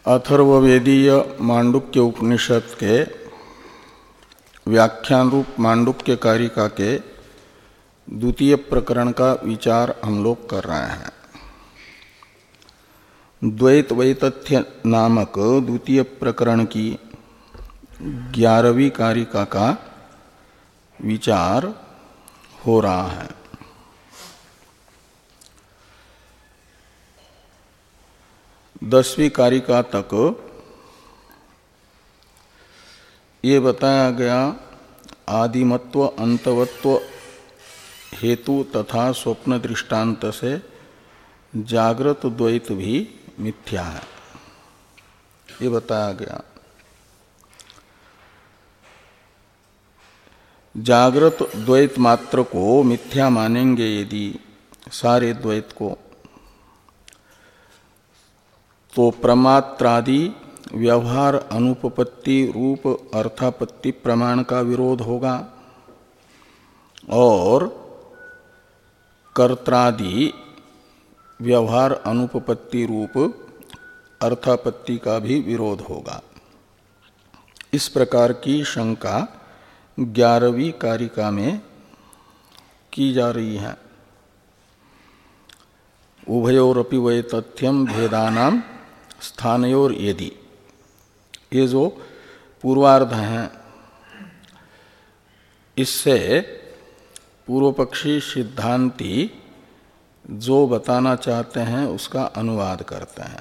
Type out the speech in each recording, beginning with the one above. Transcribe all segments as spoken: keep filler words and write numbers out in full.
अथर्ववेदीय मांडुक्य उपनिषद के व्याख्यान रूप मांडुक्य कारिका के द्वितीय प्रकरण का विचार हम लोग कर रहे हैं। द्वैत वैतथ्य नामक द्वितीय प्रकरण की ग्यारहवीं कारिका का विचार हो रहा है। दसवीं कारिका तक ये बताया गया आदिमत्व अंतवत्व हेतु तथा स्वप्न दृष्टांत से जागृत द्वैत भी मिथ्या है, ये बताया गया। जागृत द्वैत मात्र को मिथ्या मानेंगे यदि सारे द्वैत को, तो प्रमात्रादि व्यवहार अनुपपत्ति रूप अर्थापत्ति प्रमाण का विरोध होगा और कर्त्रादि व्यवहार अनुपपत्ति रूप अर्थापत्ति का भी विरोध होगा। इस प्रकार की शंका ग्यारहवीं कारिका में की जा रही है। उभयोरपि वैतथ्यम भेदानां स्थानयोर यदि, ये जो पूर्वार्ध हैं, इससे पूर्व पक्षी सिद्धांती जो बताना चाहते हैं उसका अनुवाद करते हैं।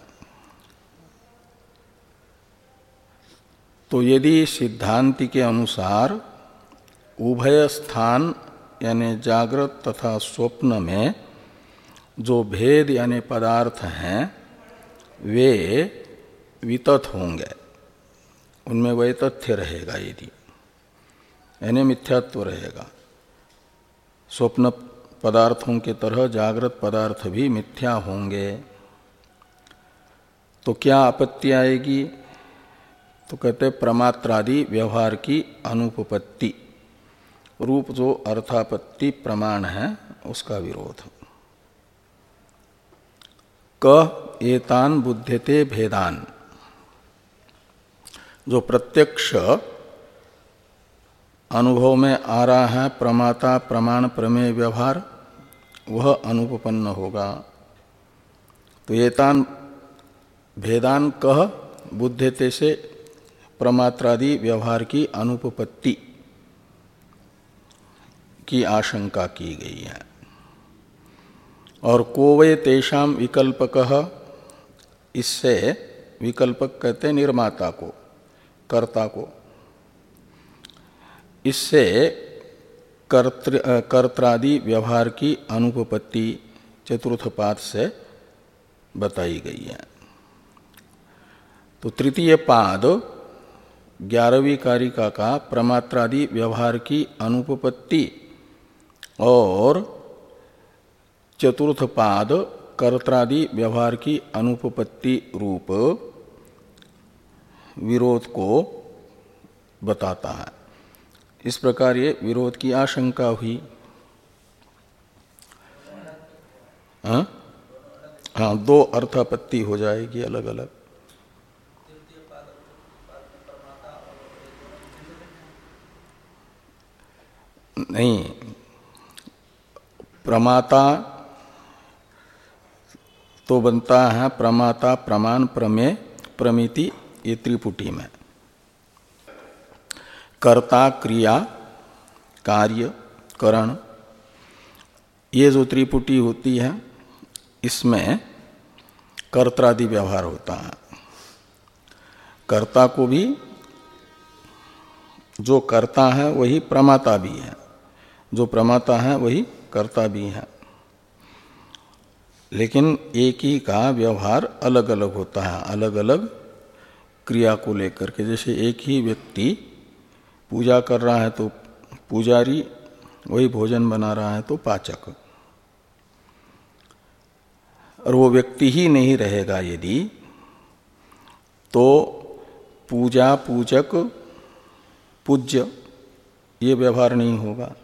तो यदि सिद्धांति के अनुसार उभय स्थान यानी जागृत तथा स्वप्न में जो भेद यानी पदार्थ हैं वे वितथ होंगे, उनमें वैतथ्य रहेगा, यदि यानी मिथ्यात्व रहेगा। स्वप्न पदार्थों के तरह जागृत पदार्थ भी मिथ्या होंगे, तो क्या आपत्ति आएगी? तो कहते प्रमात्रादि व्यवहार की अनुपपत्ति रूप जो अर्थापत्ति प्रमाण है उसका विरोध। क एतान बुध्यते भेदान, जो प्रत्यक्ष अनुभव में आ रहा है प्रमाता प्रमाण प्रमेय व्यवहार, वह अनुपपन्न होगा। तो एतान भेदान कह बुध्यते से प्रमात्रादि व्यवहार की अनुपपत्ति की आशंका की गई है। और कोवे तेषाम विकल्पकः, इससे विकल्पक कहते हैं निर्माता को, कर्ता को। इससे कर्तृ कर्त्रादि व्यवहार की अनुपपत्ति चतुर्थ पाद से बताई गई है। तो तृतीय पाद ग्यारहवीं कारिका का प्रमात्रादि व्यवहार की अनुपपत्ति और चतुर्थ पाद कर्त्रादि व्यवहार की अनुपपत्ति रूप विरोध को बताता है। इस प्रकार ये विरोध की आशंका हुई। हाँ, हाँ, दो अर्थापत्ति हो जाएगी अलग अलग। नहीं, प्रमाता तो बनता है प्रमाता प्रमाण प्रमेय प्रमिति, ये त्रिपुटी में। कर्ता क्रिया कार्य करण, ये जो त्रिपुटी होती है इसमें कर्त्रादि व्यवहार होता है। कर्ता को भी, जो कर्ता है वही प्रमाता भी है, जो प्रमाता है वही कर्ता भी है, लेकिन एक ही का व्यवहार अलग अलग होता है, अलग अलग क्रिया को लेकर के। जैसे एक ही व्यक्ति पूजा कर रहा है तो पुजारी, वही भोजन बना रहा है तो पाचक। और वो व्यक्ति ही नहीं रहेगा यदि, तो पूजा पूजक पूज्य ये व्यवहार नहीं होगा,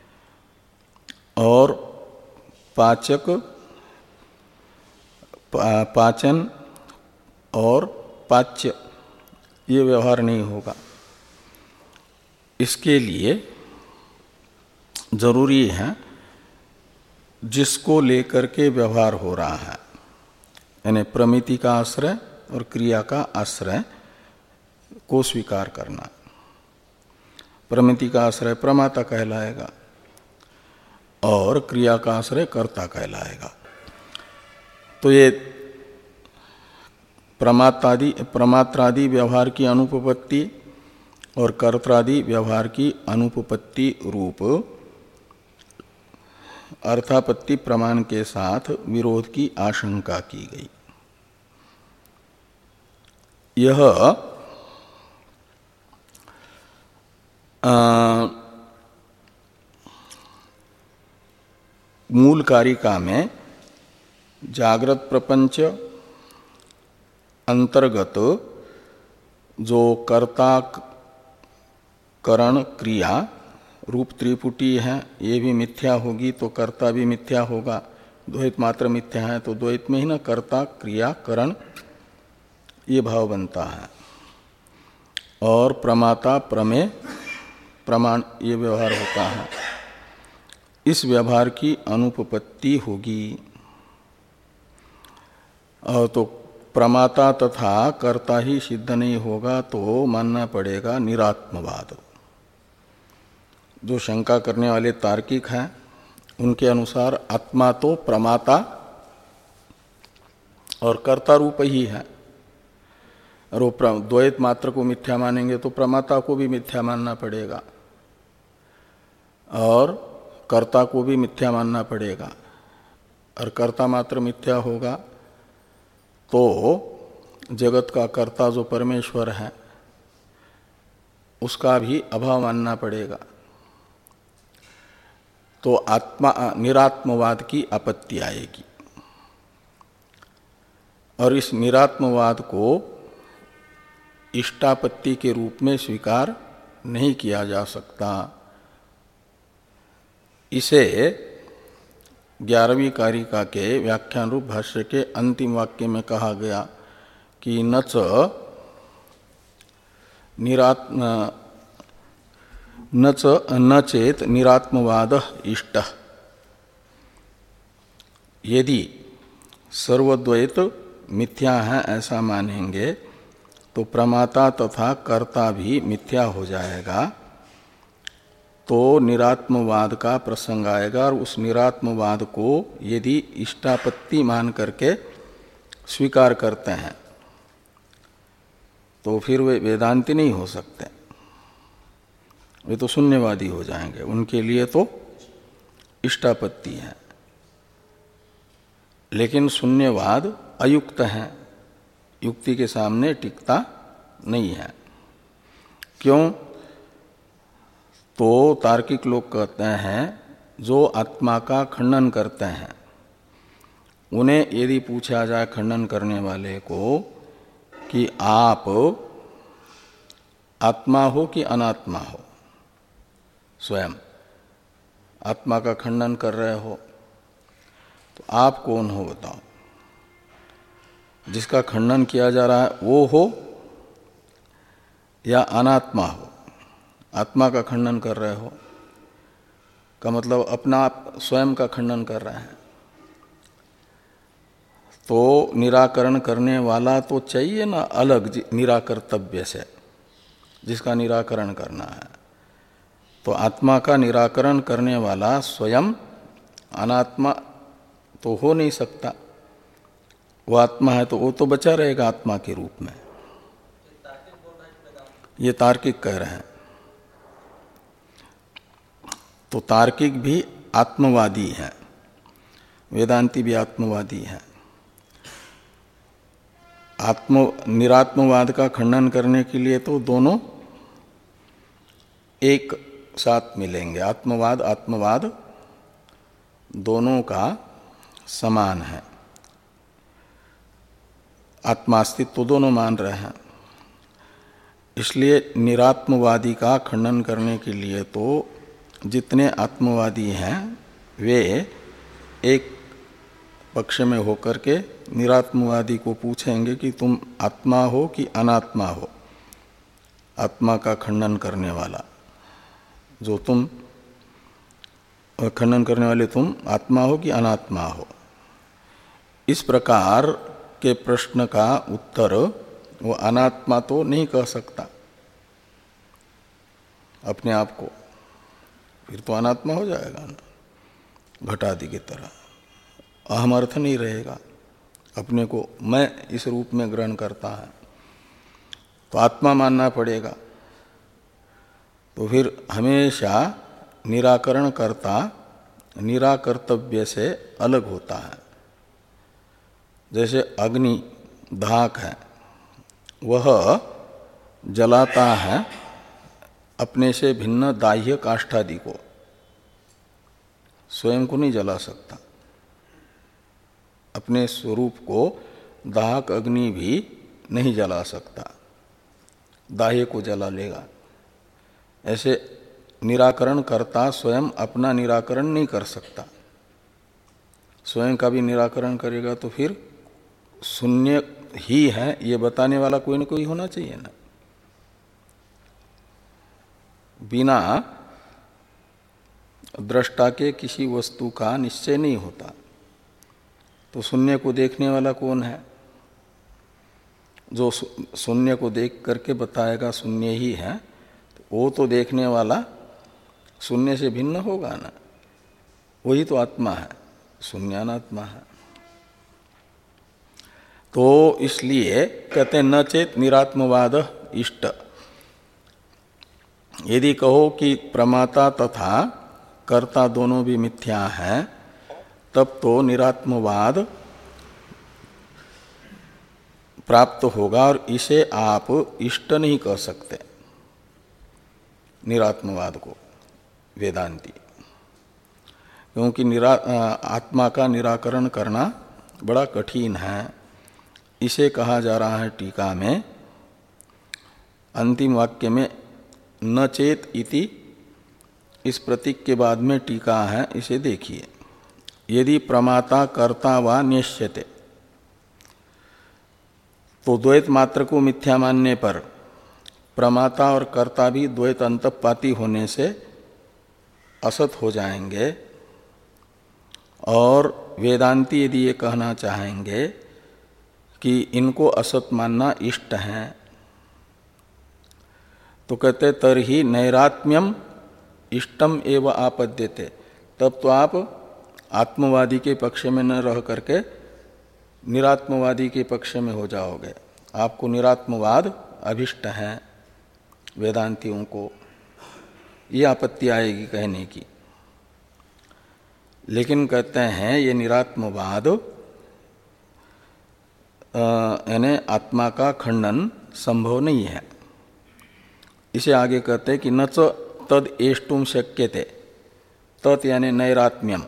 और पाचक पाचन और उत्पाच्य ये व्यवहार नहीं होगा। इसके लिए जरूरी है जिसको लेकर के व्यवहार हो रहा है, यानी प्रमिति का आश्रय और क्रिया का आश्रय को स्वीकार करना। प्रमिति का आश्रय प्रमाता कहलाएगा और क्रिया का आश्रय कर्ता कहलाएगा। तो ये प्रमात्रादि प्रमात्रादि व्यवहार की अनुपपत्ति और कर्त्रादि व्यवहार की अनुपपत्ति रूप अर्थापत्ति प्रमाण के साथ विरोध की आशंका की गई। यह आ, मूल कारिका में जागृत प्रपंच अंतर्गत जो कर्ता करण क्रिया रूप त्रिपुटी है, ये भी मिथ्या होगी तो कर्ता भी मिथ्या होगा। द्वैत मात्र मिथ्या है तो द्वैत में ही ना कर्ता क्रिया करण ये भाव बनता है। और प्रमाता प्रमेय प्रमाण ये व्यवहार होता है। इस व्यवहार की अनुपपत्ति होगी। और तो प्रमाता तथा कर्ता ही सिद्ध नहीं होगा तो मानना पड़ेगा निरात्मवाद। जो शंका करने वाले तार्किक हैं उनके अनुसार आत्मा तो प्रमाता और कर्ता रूप ही है, और वो द्वैत मात्र को मिथ्या मानेंगे तो प्रमाता को भी मिथ्या मानना पड़ेगा और कर्ता को भी मिथ्या मानना पड़ेगा। और कर्ता मात्र मिथ्या होगा तो जगत का कर्ता जो परमेश्वर है उसका भी अभाव मानना पड़ेगा। तो आत्मा निरात्मवाद की आपत्ति आएगी। और इस निरात्मवाद को इष्टापत्ति के रूप में स्वीकार नहीं किया जा सकता। इसे ग्यारहवीं कारिका के व्याख्यान रूप भाष्य के अंतिम वाक्य में कहा गया कि न च निरात्म न च न चेत निरात्मवाद इष्ट। यदि सर्वद्वैत मिथ्या है ऐसा मानेंगे तो प्रमाता तथा कर्ता भी मिथ्या हो जाएगा। तो निरात्मवाद का प्रसंग आएगा और उस निरात्मवाद को यदि इष्टापत्ति मान करके स्वीकार करते हैं तो फिर वे वेदांती नहीं हो सकते, वे तो शून्यवादी हो जाएंगे। उनके लिए तो इष्टापत्ति है, लेकिन शून्यवाद अयुक्त है, युक्ति के सामने टिकता नहीं है। क्यों? तो तार्किक लोग कहते हैं जो आत्मा का खंडन करते हैं उन्हें यदि पूछा जाए खंडन करने वाले को कि आप आत्मा हो कि अनात्मा हो, स्वयं आत्मा का खंडन कर रहे हो, तो आप कौन हो बताओ? जिसका खंडन किया जा रहा है वो हो या अनात्मा हो? आत्मा का खंडन कर रहे हो का मतलब अपना आप स्वयं का खंडन कर रहे हैं। तो निराकरण करने वाला तो चाहिए ना अलग निराकर्तव्य से, जिसका निराकरण करना है। तो आत्मा का निराकरण करने वाला स्वयं अनात्मा तो हो नहीं सकता। वो आत्मा है तो वो तो बचा रहेगा आत्मा के रूप में। ये तार्किक कह रहे हैं। तो तार्किक भी आत्मवादी है, वेदांती भी आत्मवादी है। आत्म निरात्मवाद का खंडन करने के लिए तो दोनों एक साथ मिलेंगे। आत्मवाद आत्मवाद दोनों का समान है, आत्मास्तित्व तो दोनों मान रहे हैं। इसलिए निरात्मवादी का खंडन करने के लिए तो जितने आत्मवादी हैं वे एक पक्ष में होकर के निरात्मवादी को पूछेंगे कि तुम आत्मा हो कि अनात्मा हो, आत्मा का खंडन करने वाला, जो तुम खंडन करने वाले तुम आत्मा हो कि अनात्मा हो। इस प्रकार के प्रश्न का उत्तर वो अनात्मा तो नहीं कह सकता अपने आप को, फिर तो अनात्मा हो जाएगा ना, घटादि की तरह अहम अर्थ नहीं रहेगा, अपने को मैं इस रूप में ग्रहण करता है तो आत्मा मानना पड़ेगा। तो फिर हमेशा निराकरण कर्ता निराकर्तव्य से अलग होता है। जैसे अग्नि धाक है, वह जलाता है अपने से भिन्न दाह्य काष्ठादि को, स्वयं को नहीं जला सकता। अपने स्वरूप को दाहक अग्नि भी नहीं जला सकता, दाह्य को जला लेगा। ऐसे निराकरण करता स्वयं अपना निराकरण नहीं कर सकता, स्वयं का भी निराकरण करेगा तो फिर शून्य ही है ये बताने वाला कोई ना कोई होना चाहिए ना। बिना दृष्टा के किसी वस्तु का निश्चय नहीं होता, तो शून्य को देखने वाला कौन है? जो शून्य को देख करके बताएगा शून्य ही है, तो वो तो देखने वाला शून्य से भिन्न होगा ना, वही तो आत्मा है, शून्यानात्मा है। तो इसलिए कहते हैं न चेत निरात्मवाद इष्ट। यदि कहो कि प्रमाता तथा कर्ता दोनों भी मिथ्या हैं, तब तो निरात्मवाद प्राप्त होगा और इसे आप इष्ट नहीं कह सकते, निरात्मवाद को वेदांती, क्योंकि निरा आत्मा का निराकरण करना बड़ा कठिन है। इसे कहा जा रहा है टीका में, अंतिम वाक्य में न चेत इति, इस प्रतीक के बाद में टीका है, इसे देखिए। यदि प्रमाता कर्ता वा निश्चयते, तो द्वैत मात्र को मिथ्या मानने पर प्रमाता और कर्ता भी द्वैत अंतःपाती होने से असत हो जाएंगे। और वेदांती यदि ये कहना चाहेंगे कि इनको असत मानना इष्ट है, तो कहते तरहि नैरात्म्यम इष्टम एव आपद्यते, तब तो आप आत्मवादी के पक्ष में न रह करके निरात्मवादी के पक्ष में हो जाओगे। आपको निरात्मवाद अभिष्ट है, वेदांतियों को ये आपत्ति आएगी कहने की। लेकिन कहते हैं ये निरात्मवाद यानी आत्मा का खंडन संभव नहीं है। इसे आगे कहते हैं कि न च तद एष्टुम शक्यते, तत् यानी नैरात्म्यम,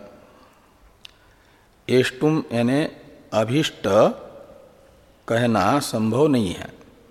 एष्टुम यानी अभिष्ट कहना संभव नहीं है।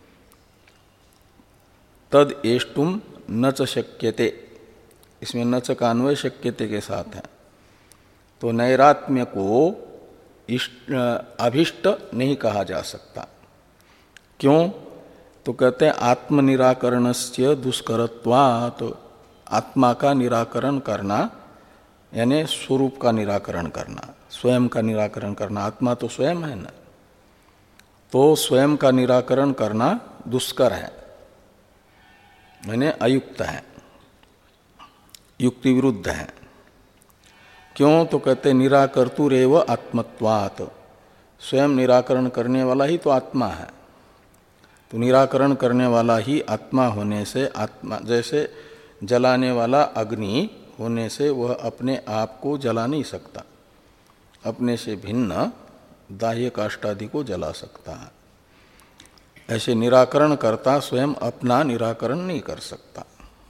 तद एष्टुम न च शक्यते, इसमें न च का अन्वय शक्यते के साथ है। तो नैरात्म्य को इष्ट अभिष्ट नहीं कहा जा सकता। क्यों? तो कहते हैं आत्मनिराकरणस्य दुष्करत्वात्, तो आत्मा का निराकरण करना यानी स्वरूप का निराकरण करना, स्वयं का निराकरण करना, आत्मा तो स्वयं है ना, तो स्वयं का निराकरण करना दुष्कर है, यानी अयुक्त है, युक्ति विरुद्ध है। क्यों? तो कहते निराकर्तुरेव आत्मत्वात्, स्वयं निराकरण करने वाला ही तो आत्मा है। तो निराकरण करने वाला ही आत्मा होने से, आत्मा जैसे जलाने वाला अग्नि होने से वह अपने आप को जला नहीं सकता, अपने से भिन्न दाह्य काष्ठादि को जला सकता है। ऐसे निराकरण करता स्वयं अपना निराकरण नहीं कर सकता।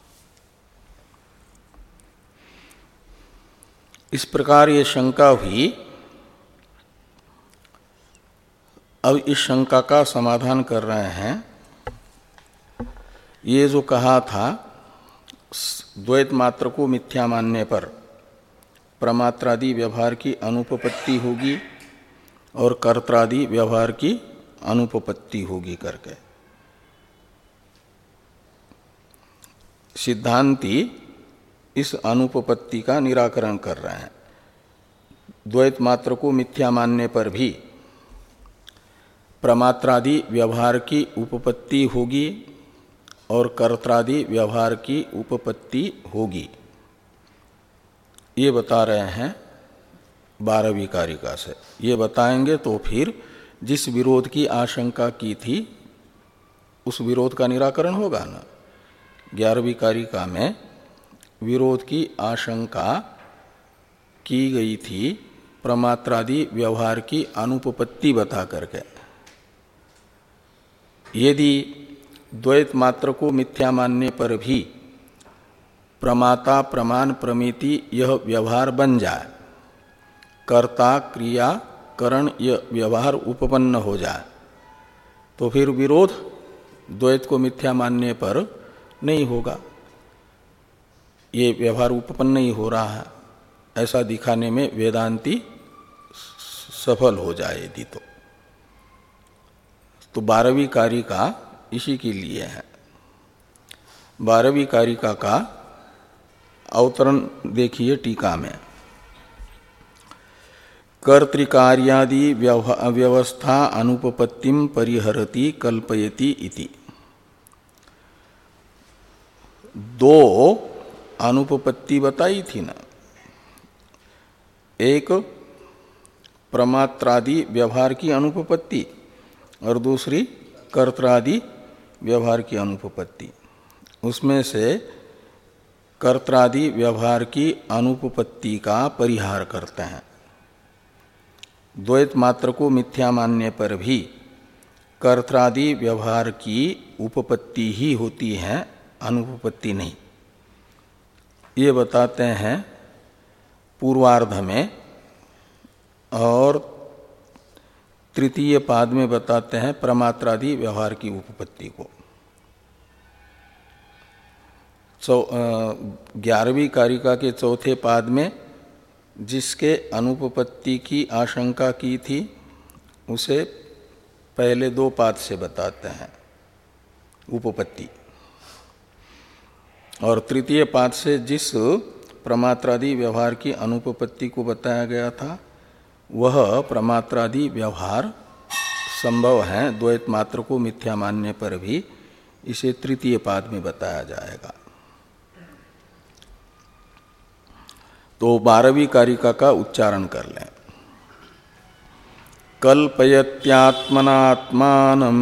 इस प्रकार ये शंका हुई। अब इस शंका का समाधान कर रहे हैं। ये जो कहा था द्वैत मात्र को मिथ्या मानने पर प्रमात्रादि व्यवहार की अनुपपत्ति होगी, और कर्त्रादि व्यवहार की अनुपपत्ति होगी करके। सिद्धांती इस अनुपपत्ति का निराकरण कर रहे हैं। द्वैत मात्र को मिथ्या मानने पर भी प्रमात्रादि व्यवहार की उपपत्ति होगी और कर्त्रादि व्यवहार की उपपत्ति होगी, ये बता रहे हैं बारहवीं कारिका से। ये बताएंगे तो फिर जिस विरोध की आशंका की थी उस विरोध का निराकरण होगा ना। ग्यारहवीं कारिका में विरोध की आशंका की गई थी प्रमात्रादि व्यवहार की अनुपपत्ति बता करके। यदि द्वैत मात्र को मिथ्या मानने पर भी प्रमाता प्रमाण प्रमिति यह व्यवहार बन जाए, कर्ता क्रिया करण यह व्यवहार उपपन्न हो जाए, तो फिर विरोध द्वैत को मिथ्या मानने पर नहीं होगा। ये व्यवहार उपपन्न ही हो रहा है, ऐसा दिखाने में वेदांती सफल हो जाए यदि तो तो बारहवीं कारिका इसी के लिए है। बारहवीं कारिका का अवतरण देखिए टीका में। कर्तृकार्यादि व्यवस्था अनुपपत्तिम परिहरति कल्पयति इति। दो अनुपपत्ति बताई थी ना, एक प्रमात्रादि व्यवहार की अनुपपत्ति और दूसरी कर्त्रादि व्यवहार की अनुपपत्ति। उसमें से कर्त्रादि व्यवहार की अनुपपत्ति का परिहार करते हैं। द्वैत मात्र को मिथ्या मानने पर भी कर्त्रादि व्यवहार की उपपत्ति ही होती है, अनुपपत्ति नहीं। ये बताते हैं पूर्वार्ध में, और तृतीय पाद में बताते हैं प्रमात्रादि व्यवहार की उपपत्ति को। ग्यारहवीं कारिका के चौथे पाद में जिसके अनुपपत्ति की आशंका की थी उसे पहले दो पाद से बताते हैं उपपत्ति, और तृतीय पाद से जिस प्रमात्रादि व्यवहार की अनुपपत्ति को बताया गया था वह प्रमात्रादि व्यवहार संभव है द्वैत मात्र को मिथ्या मानने पर भी, इसे तृतीय पाद में बताया जाएगा। तो बारहवीं कारिका का उच्चारण कर लें। कल्पयत्यात्मनात्मानं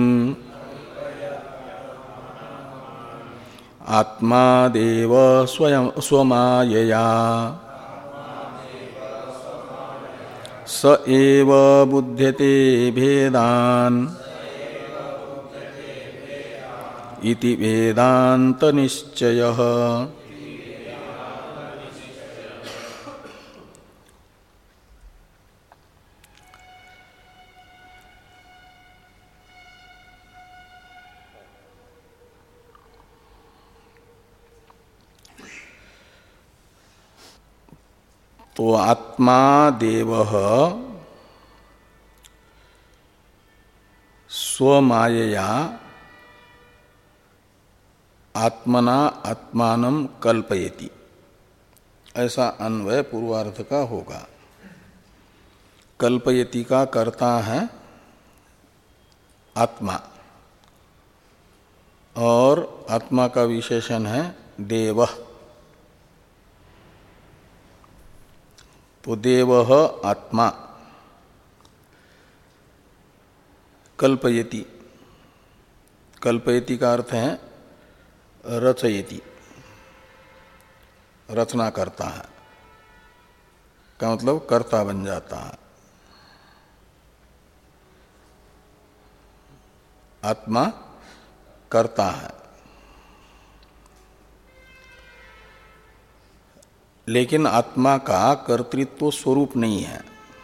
आत्मा देव स्वयं स्वमायया स एव बुध्यते भेदान् इति वेदांत निश्चयः। तो आत्मा देवः स्वमायया आत्मना आत्मानं कल्पयति, ऐसा अन्वय पूर्वार्ध का होगा। कल्पयति का कर्ता है आत्मा, और आत्मा का विशेषण है देवः। तो देवः आत्मा कल्पयति, कल्पयति का अर्थ है रचयति, रचना करता है, का मतलब कर्ता बन जाता है। आत्मा कर्ता है, लेकिन आत्मा का कर्तृत्व स्वरूप नहीं है।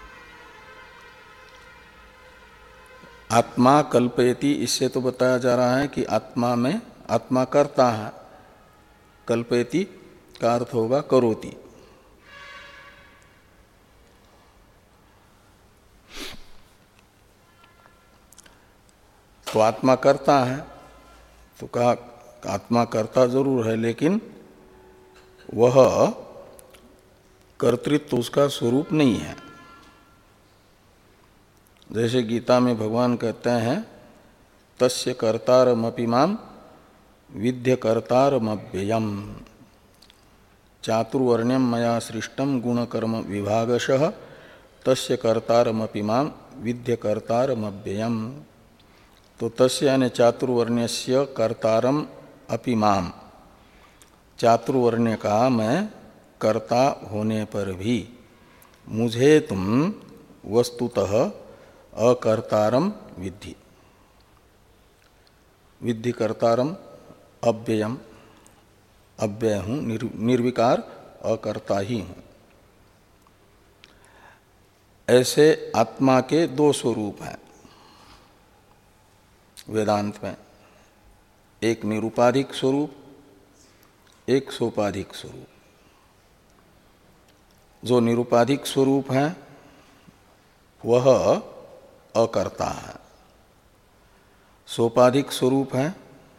आत्मा कल्पयति, इससे तो बताया जा रहा है कि आत्मा में आत्मा करता है। कल्पयति का अर्थ होगा करोति। तो आत्मा करता है, तो कहा आत्मा करता जरूर है, लेकिन वह कर्तृत्व उसका स्वरूप नहीं है। जैसे गीता में भगवान कहते हैं तस्य कर्तारमपि माम विद्य कर्तारमव्ययम् चातुर्वर्ण्यम मया सृष्टम गुणकर्म विभागशः तस्य कर्तारमपि माम विद्य कर्तारमव्ययम्। तो तस्य यानी चातुर्वर्ण्यस्य कर्तारम अपि माम, चातुर्वर्ण्य का मैं कर्ता होने पर भी मुझे तुम वस्तुतः अकर्तारम विद्धि, विद्धि कर्तारम अव्ययम, अव्यय हूँ, निर्विकार अकर्ता ही हूँ। ऐसे आत्मा के दो स्वरूप हैं वेदांत में, एक निरुपाधिक स्वरूप, एक सोपाधिक स्वरूप। जो निरुपाधिक स्वरूप है वह अकर्ता है, सोपाधिक स्वरूप है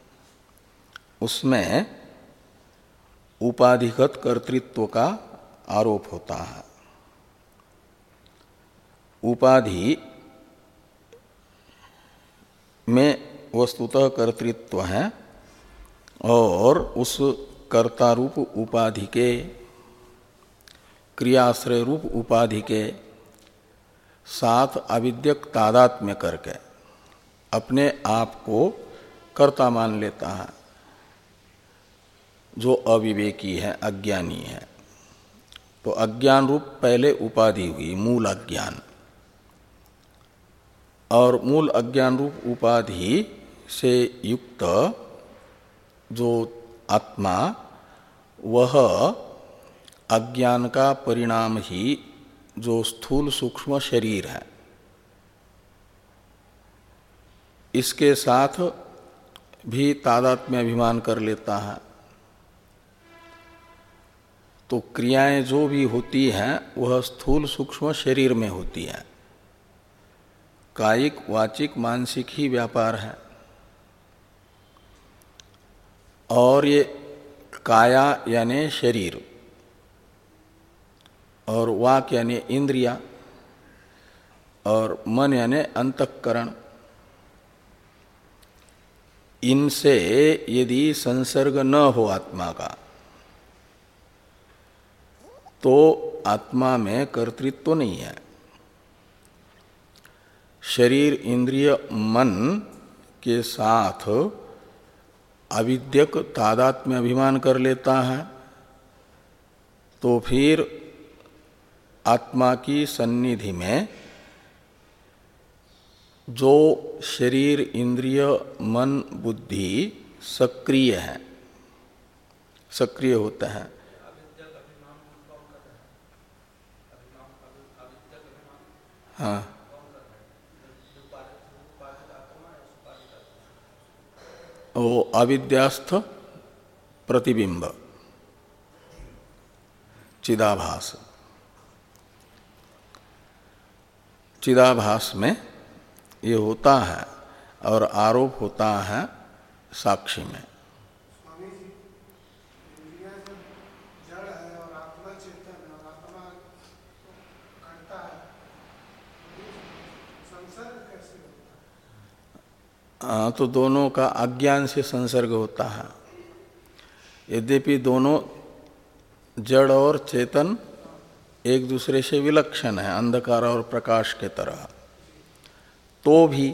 उसमें उपाधिगत कर्तृत्व का आरोप होता है। उपाधि में वस्तुतः कर्तृत्व है और उस कर्ता रूप उपाधि के, क्रियाश्रय रूप उपाधि के साथ अविद्यक तादात्म्य करके अपने आप को कर्ता मान लेता है, जो अविवेकी है, अज्ञानी है। तो अज्ञान रूप पहले उपाधि हुई, मूल अज्ञान, और मूल अज्ञान रूप उपाधि से युक्त जो आत्मा, वह अज्ञान का परिणाम ही जो स्थूल सूक्ष्म शरीर है, इसके साथ भी तादात्म्य अभिमान कर लेता है। तो क्रियाएं जो भी होती हैं वह स्थूल सूक्ष्म शरीर में होती हैं, कायिक वाचिक मानसिक ही व्यापार है। और ये काया यानी शरीर और वाक यानी इंद्रिया और मन यानी अंतःकरण, इनसे यदि संसर्ग न हो आत्मा का तो आत्मा में कर्तृत्व नहीं है। शरीर इंद्रिय मन के साथ अविद्यक तादात्म्य अभिमान कर लेता है, तो फिर आत्मा की सन्निधि में जो शरीर इंद्रिय मन बुद्धि सक्रिय है, सक्रिय होता है। हाँ, वो अविद्यास्थ प्रतिबिंब चिदाभास, चिदाभास में ये होता है और आरोप होता है साक्षी में। हाँ, तो दोनों का अज्ञान से संसर्ग होता है। यद्यपि दोनों जड़ और चेतन एक दूसरे से विलक्षण है, अंधकार और प्रकाश के तरह, तो भी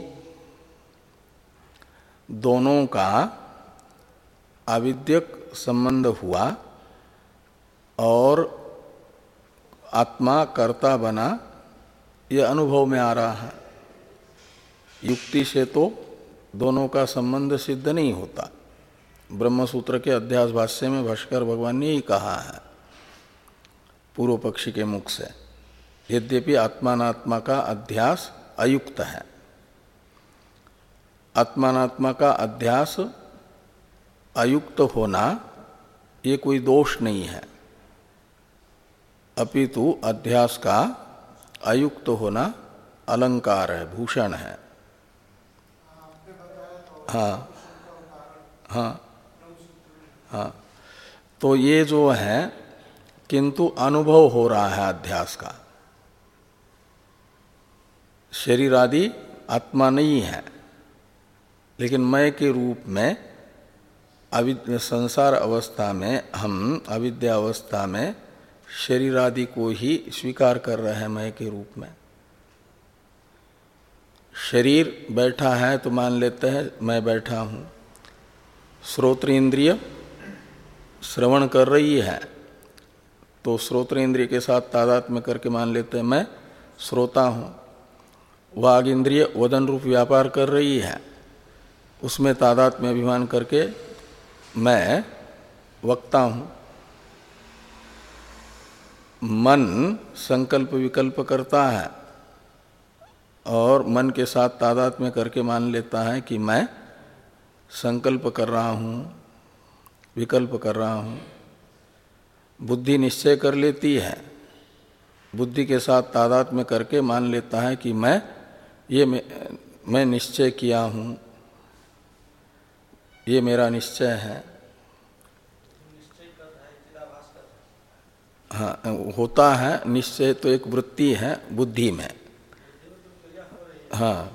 दोनों का अविद्यक संबंध हुआ और आत्मा कर्ता बना, यह अनुभव में आ रहा है। युक्ति से तो दोनों का संबंध सिद्ध नहीं होता। ब्रह्मसूत्र के अध्यास भाष्य में भाष्कर भगवान ने ही कहा है पूर्व पक्षी के मुख से, यद्यपि आत्मानात्मा का अध्यास अयुक्त है। आत्मानात्मा का अध्यास अयुक्त होना ये कोई दोष नहीं है, अपितु अध्यास का अयुक्त होना अलंकार है, भूषण है। हाँ हाँ हाँ, तो ये जो है किंतु अनुभव हो रहा है अध्यास का, शरीर आदि आत्मा नहीं है, लेकिन मैं के रूप में अविद्या संसार अवस्था में हम अविद्या अवस्था में शरीर आदि को ही स्वीकार कर रहे हैं मैं के रूप में। शरीर बैठा है तो मान लेते हैं मैं बैठा हूँ, श्रोत्र इंद्रिय श्रवण कर रही है तो श्रोत्र इंद्रिय के साथ तादात्म्य करके मान लेते हैं मैं श्रोता हूँ। वाग इंद्रिय वदन रूप व्यापार कर रही है, उसमें तादात्म्य अभिमान करके मैं वक्ता हूँ। मन संकल्प विकल्प करता है और मन के साथ तादात्म्य करके मान लेता है कि मैं संकल्प कर रहा हूँ, विकल्प कर रहा हूँ। बुद्धि निश्चय कर लेती है, बुद्धि के साथ तादात्म्य करके मान लेता है कि मैं ये मैं, मैं निश्चय किया हूँ, ये मेरा निश्चय है। हाँ, होता है निश्चय तो एक वृत्ति है बुद्धि में। हाँ,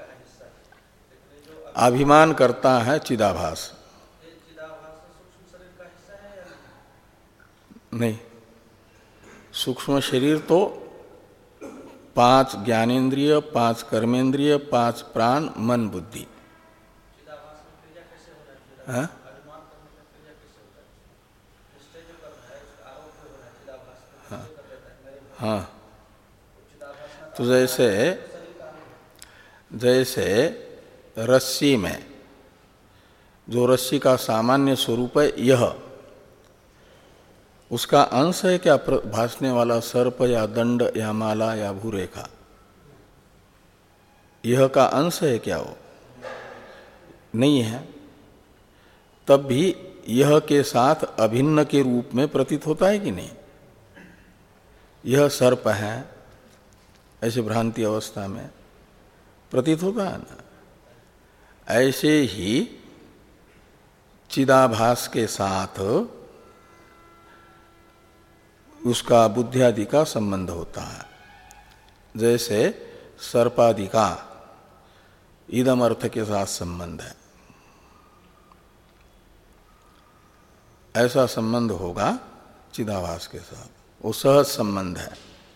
अभिमान करता है चिदाभास, नहीं सूक्ष्म शरीर तो पांच ज्ञानेन्द्रिय, पांच कर्मेंद्रिय, पांच प्राण, मन, बुद्धि। हाँ? हाँ, हाँ, तो जैसे जैसे रस्सी में जो रस्सी का सामान्य स्वरूप है यह, उसका अंश है क्या भासने वाला सर्प या दंड या माला या भूरेखा? यह का अंश है क्या? वो नहीं है। तब भी यह के साथ अभिन्न के रूप में प्रतीत होता है कि नहीं? यह सर्प है ऐसे भ्रांति अवस्था में प्रतीत होता है ना। ऐसे ही चिदाभास के साथ उसका बुद्धियादि का संबंध होता है। जैसे सर्पादि का इदम अर्थ के साथ संबंध है, ऐसा संबंध होगा चिदाभास के साथ। वो सहज संबंध है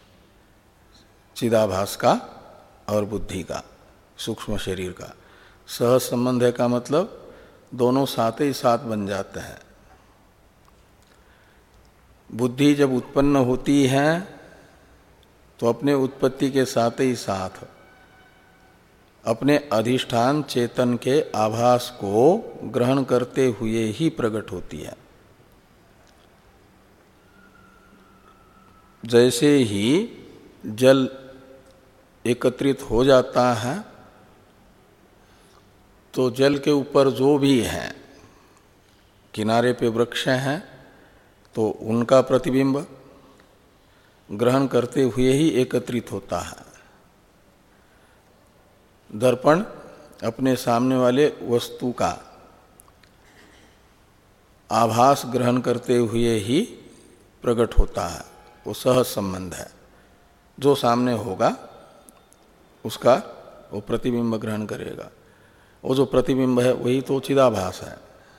चिदाभास का और बुद्धि का, सूक्ष्म शरीर का। सहज संबंध है का मतलब दोनों साथ ही साथ बन जाते हैं। बुद्धि जब उत्पन्न होती है तो अपने उत्पत्ति के साथ ही साथ अपने अधिष्ठान चेतन के आभास को ग्रहण करते हुए ही प्रकट होती है। जैसे ही जल एकत्रित हो जाता है तो जल के ऊपर जो भी है, किनारे पे वृक्ष हैं तो उनका प्रतिबिंब ग्रहण करते हुए ही एकत्रित होता है। दर्पण अपने सामने वाले वस्तु का आभास ग्रहण करते हुए ही प्रकट होता है। वो सहज संबंध है। जो सामने होगा उसका वो प्रतिबिंब ग्रहण करेगा। वो जो प्रतिबिंब है वही तो चिदाभास है,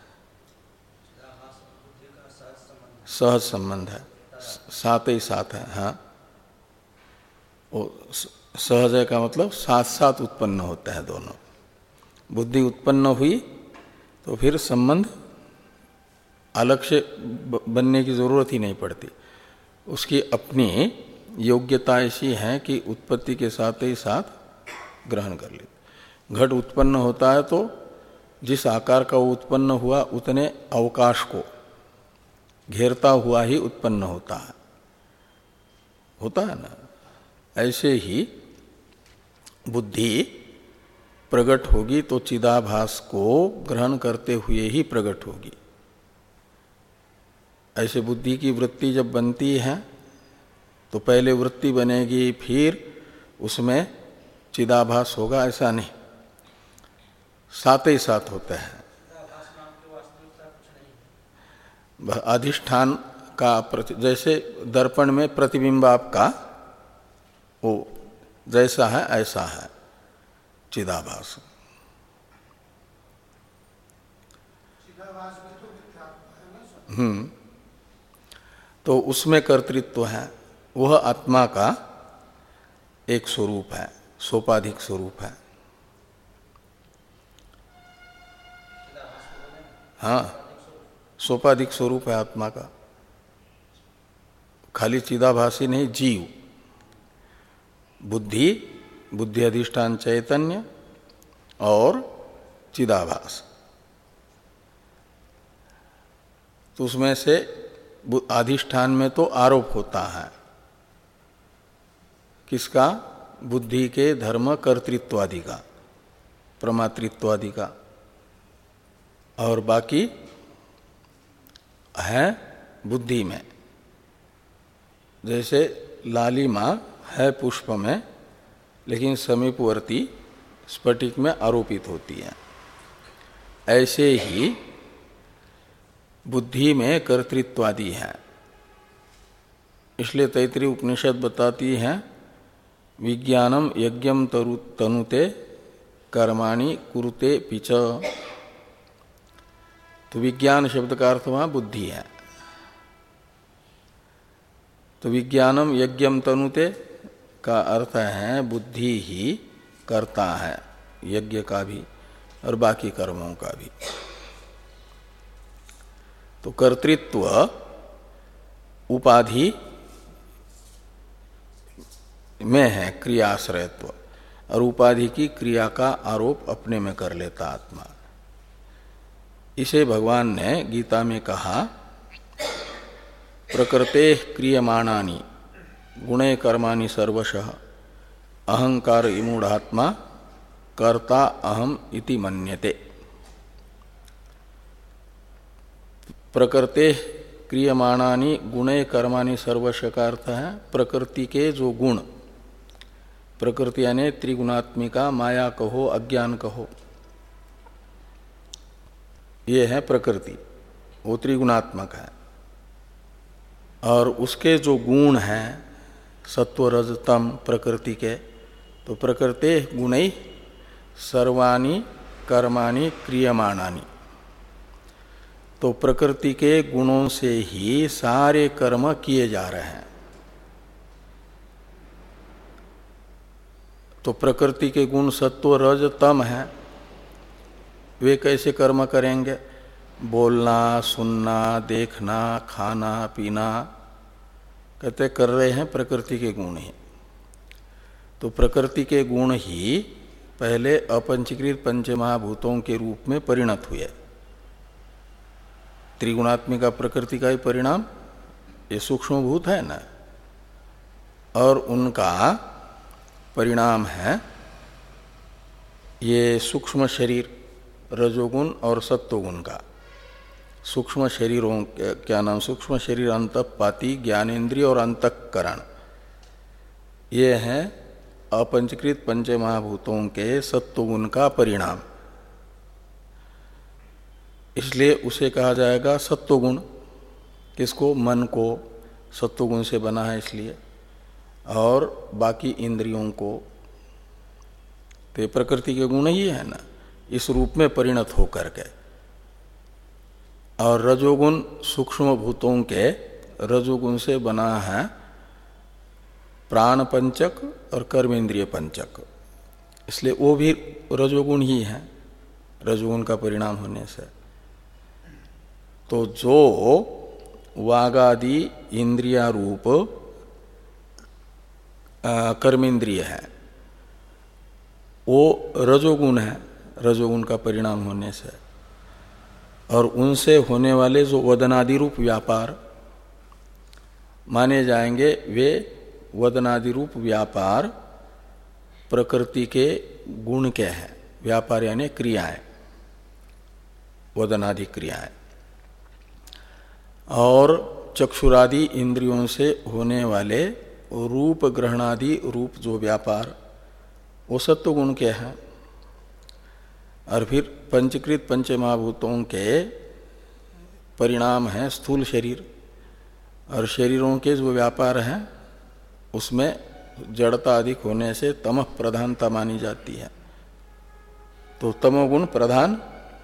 सहज संबंध है, साथ ही साथ है। हाँ, वो सहज है का मतलब साथ साथ उत्पन्न होता है दोनों। बुद्धि उत्पन्न हुई तो फिर संबंध अलग से बनने की जरूरत ही नहीं पड़ती। उसकी अपनी योग्यता ऐसी है कि उत्पत्ति के साथ ही साथ ग्रहण कर लेती। घट उत्पन्न होता है तो जिस आकार का वो उत्पन्न हुआ उतने अवकाश को घेरता हुआ ही उत्पन्न होता है, होता है ना। ऐसे ही बुद्धि प्रकट होगी तो चिदाभास को ग्रहण करते हुए ही प्रकट होगी। ऐसे बुद्धि की वृत्ति जब बनती है तो पहले वृत्ति बनेगी फिर उसमें चिदाभास होगा, ऐसा नहीं। साथ ही साथ होते हैं। अधिष्ठान का प्रति, जैसे दर्पण में प्रतिबिंब आपका वो जैसा है ऐसा है चिदाभास। हम्म तो उसमें कर्तृत्व है, वह आत्मा का एक स्वरूप है, सोपाधिक स्वरूप है। हाँ, सोपाधिक स्वरूप है आत्मा का। खाली चिदाभासी नहीं, जीव, बुद्धि, बुद्धि अधिष्ठान चैतन्य और चिदाभास। तो उसमें से अधिष्ठान में तो आरोप होता है किसका? बुद्धि के धर्म कर्तृत्वादि का, प्रमातृत्वादि का, और बाकी है बुद्धि में। जैसे लालिमा है पुष्प में, लेकिन समीपवर्ती स्फटिक में आरोपित होती है, ऐसे ही बुद्धि में कर्तृत्वादि है। इसलिए तैत्तिरीय उपनिषद बताती है विज्ञानम यज्ञम तनुते कर्माणि कुरुते पिच। तो विज्ञान शब्द का अर्थ वहाँ बुद्धि है। तो विज्ञानम यज्ञम तनुते का अर्थ है बुद्धि ही करता है यज्ञ का भी और बाकी कर्मों का भी। तो कर्तृत्व उपाधि में है, क्रियाश्रयत्व, और उपाधि की क्रिया का आरोप अपने में कर लेता आत्मा। इसे भगवान ने गीता में कहा प्रकृते क्रियमाणानि गुणे कर्माणि सर्वशः अहंकार इमूढ़ात्मा कर्ता अहम इति मन्यते। प्रकृते क्रियमाणानि गुणे कर्माणि सर्वशः का अर्थ है प्रकृति के जो गुण, प्रकृति यानी त्रिगुणात्मिका, माया कहो अज्ञान कहो, ये है प्रकृति, वो त्रिगुणात्मक है। और उसके जो गुण हैं सत्व रज तम प्रकृति के, तो प्रकृते गुणै सर्वाणि कर्माणि क्रियमाणानि। तो प्रकृति के गुणों से ही सारे कर्म किए जा रहे हैं। तो प्रकृति के गुण सत्व रज तम है, वे कैसे कर्म करेंगे? बोलना, सुनना, देखना, खाना, पीना, कहते कर रहे हैं प्रकृति के गुण ही। तो प्रकृति के गुण ही पहले अपंचीकृत पंचमहाभूतों के रूप में परिणत हुए। त्रिगुणात्मिका प्रकृति का ही परिणाम ये सूक्ष्म भूत है ना, और उनका परिणाम है ये सूक्ष्म शरीर रजोगुण और सत्वगुण का। सूक्ष्म शरीरों क्या नाम, सूक्ष्म शरीर अंतःपाती, ज्ञानेन्द्रिय और अंतःकरण, ये है अपंचकृत पंचमहाभूतों के सत्वगुण का परिणाम। इसलिए उसे कहा जाएगा सत्वगुण। किसको? मन को सत्वगुण से बना है इसलिए, और बाकी इंद्रियों को तो प्रकृति के गुण ही है ना, इस रूप में परिणत होकर के। और रजोगुण सूक्ष्म भूतों के रजोगुण से बना है प्राण पंचक और कर्मेंद्रिय पंचक, इसलिए वो भी रजोगुण ही है, रजोगुण का परिणाम होने से। तो जो वागादि इंद्रिया रूप कर्मेंद्रिय है वो रजोगुण है, रजोगुण का परिणाम होने से। और उनसे होने वाले जो वदनादि रूप व्यापार माने जाएंगे, वे वदनादि रूप व्यापार प्रकृति के गुण के हैं। व्यापार यानी क्रियाएं, वदनादि क्रियाएं। और चक्षुरादि इंद्रियों से होने वाले रूप ग्रहणादि रूप जो व्यापार, वो सत्व गुण के हैं। और फिर पंचकृत पंच महाभूतों के परिणाम है स्थूल शरीर, और शरीरों के जो व्यापार हैं उसमें जड़ता अधिक होने से तमः प्रधानता मानी जाती है। तो तमोगुण प्रधान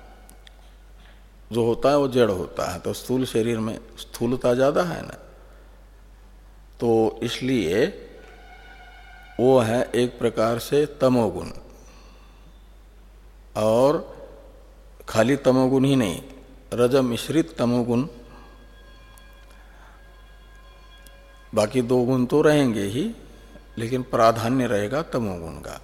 जो होता है वो जड़ होता है, तो स्थूल शरीर में स्थूलता ज्यादा है ना, तो इसलिए वो है एक प्रकार से तमोगुण। और खाली तमोगुण ही नहीं, रज मिश्रित तमोगुण, बाकी दो गुण तो रहेंगे ही, लेकिन प्राधान्य रहेगा तमोगुण का।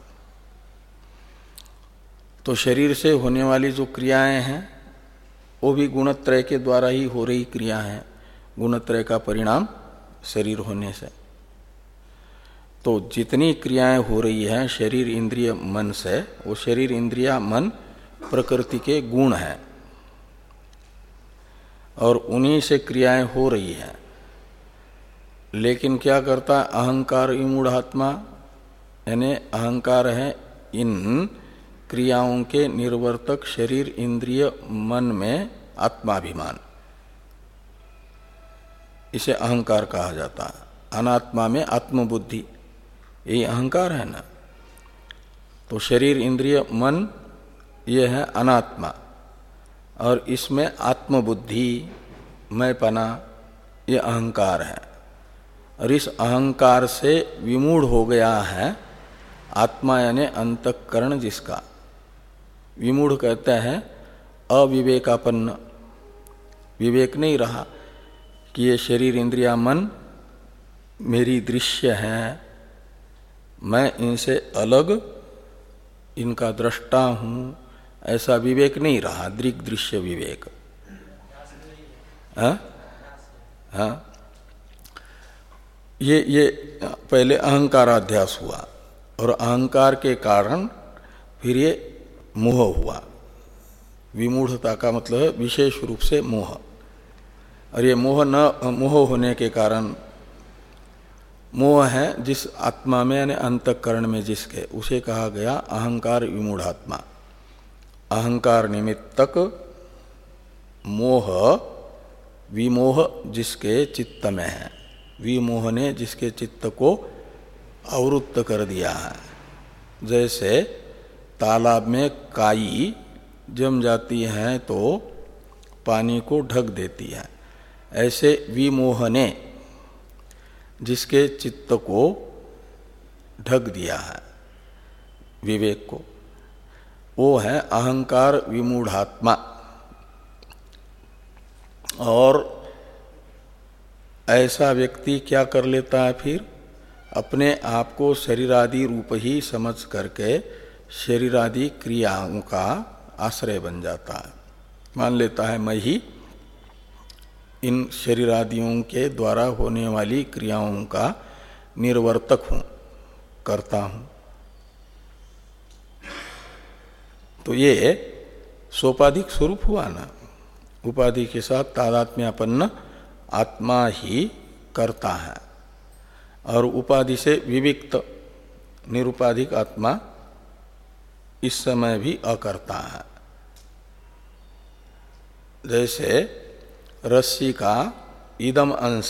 तो शरीर से होने वाली जो क्रियाएं हैं वो भी गुणत्रय के द्वारा ही हो रही क्रिया है, गुणत्रय का परिणाम शरीर होने से। तो जितनी क्रियाएं हो रही हैं शरीर इंद्रिय मन से, वो शरीर इंद्रिया मन प्रकृति के गुण हैं और उन्हीं से क्रियाएं हो रही हैं। लेकिन क्या करता है अहंकार विमूढ़ात्मा, यानी अहंकार है इन क्रियाओं के निर्वर्तक शरीर इंद्रिय मन में आत्माभिमान, इसे अहंकार कहा जाता है। अनात्मा में आत्मबुद्धि, यही अहंकार है ना। तो शरीर इंद्रिय मन ये है अनात्मा, और इसमें आत्मबुद्धि मैंपना ये अहंकार है। और इस अहंकार से विमूढ़ हो गया है आत्मा, यानी अंतःकरण जिसका। विमूढ़ कहते हैं अविवेकापन्न, विवेक नहीं रहा कि ये शरीर इंद्रिया मन मेरी दृश्य है, मैं इनसे अलग इनका दृष्टा हूँ, ऐसा विवेक नहीं रहा, दृक् दृश्य विवेक। हाँ हाँ, ये ये पहले अहंकाराध्यास हुआ, और अहंकार के कारण फिर ये मोह हुआ। विमूढ़ता का मतलब है विशेष रूप से मोह, और ये मोह न मोह होने के कारण, मोह है जिस आत्मा में यानी अंतःकरण में जिसके, उसे कहा गया अहंकार विमूढ़ात्मा। अहंकार निमित्तक मोह विमोह जिसके चित्त में है, विमोह ने जिसके चित्त को आवृत्त कर दिया है। जैसे तालाब में काई जम जाती है तो पानी को ढक देती है, ऐसे विमोह ने जिसके चित्त को ढक दिया है विवेक को, वो है अहंकार विमूढ़ात्मा। और ऐसा व्यक्ति क्या कर लेता है, फिर अपने आप को शरीरादि रूप ही समझ करके शरीरादि क्रियाओं का आश्रय बन जाता है। मान लेता है मैं ही इन शरीरादियों के द्वारा होने वाली क्रियाओं का निर्वर्तक हूँ, करता हूँ। तो ये सोपाधिक स्वरूप हुआ ना, उपाधि के साथ तादात्म्यापन्न आत्मा ही करता है, और उपाधि से विविक्त निरुपाधिक आत्मा इस समय भी अकर्ता है। जैसे रस्सी का इदम अंश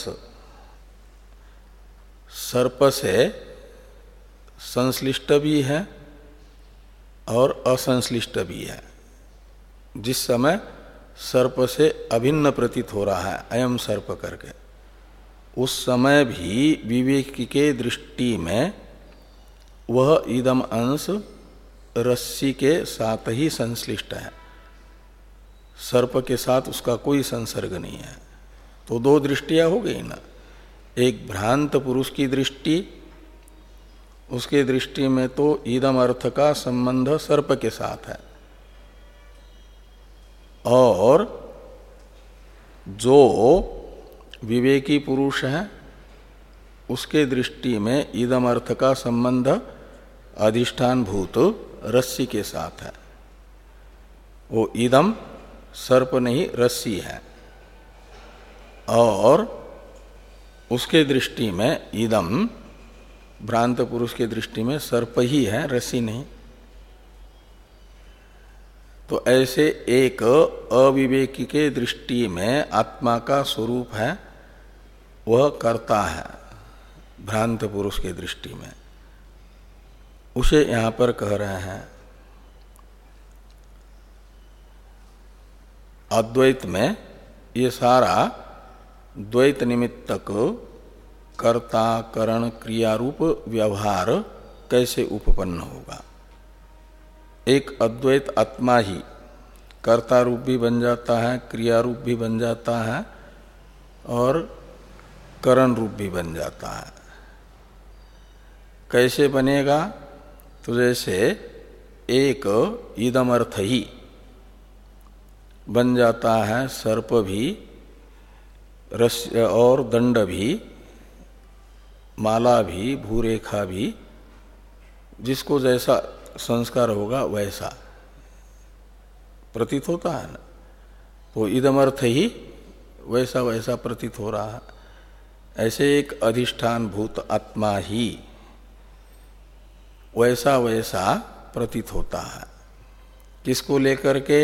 सर्प से संश्लिष्ट भी है और असंश्लिष्ट भी है। जिस समय सर्प से अभिन्न प्रतीत हो रहा है अयम सर्प करके, उस समय भी विवेक के दृष्टि में वह इदम अंश रस्सी के साथ ही संश्लिष्ट है, सर्प के साथ उसका कोई संसर्ग नहीं है। तो दो दृष्टियां हो गई ना, एक भ्रांत पुरुष की दृष्टि, उसके दृष्टि में तो इदम अर्थ का संबंध सर्प के साथ है, और जो विवेकी पुरुष है उसके दृष्टि में इदम अर्थ का संबंध अधिष्ठान भूत रस्सी के साथ है। वो इदम सर्प नहीं रस्सी है, और उसके दृष्टि में इदम भ्रांत पुरुष के दृष्टि में सर्प ही है, रस्सी नहीं। तो ऐसे एक अविवेकी के दृष्टि में आत्मा का स्वरूप है, वह कर्ता है भ्रांत पुरुष के दृष्टि में, उसे यहां पर कह रहे हैं। अद्वैत में ये सारा द्वैत निमित्तक कर्ता करण क्रियारूप व्यवहार कैसे उपपन्न होगा। एक अद्वैत आत्मा ही कर्ता रूप भी बन जाता है, क्रिया रूप भी बन जाता है और करण रूप भी बन जाता है। कैसे बनेगा? तो जैसे एक इदमर्थ ही बन जाता है, सर्प भी, रस्य और दंड भी, माला भी, भूरेखा भी, जिसको जैसा संस्कार होगा वैसा प्रतीत होता है ना। तो इदमर्थ ही वैसा वैसा प्रतीत हो रहा है। ऐसे एक अधिष्ठान भूत आत्मा ही वैसा वैसा प्रतीत होता है। किसको लेकर के?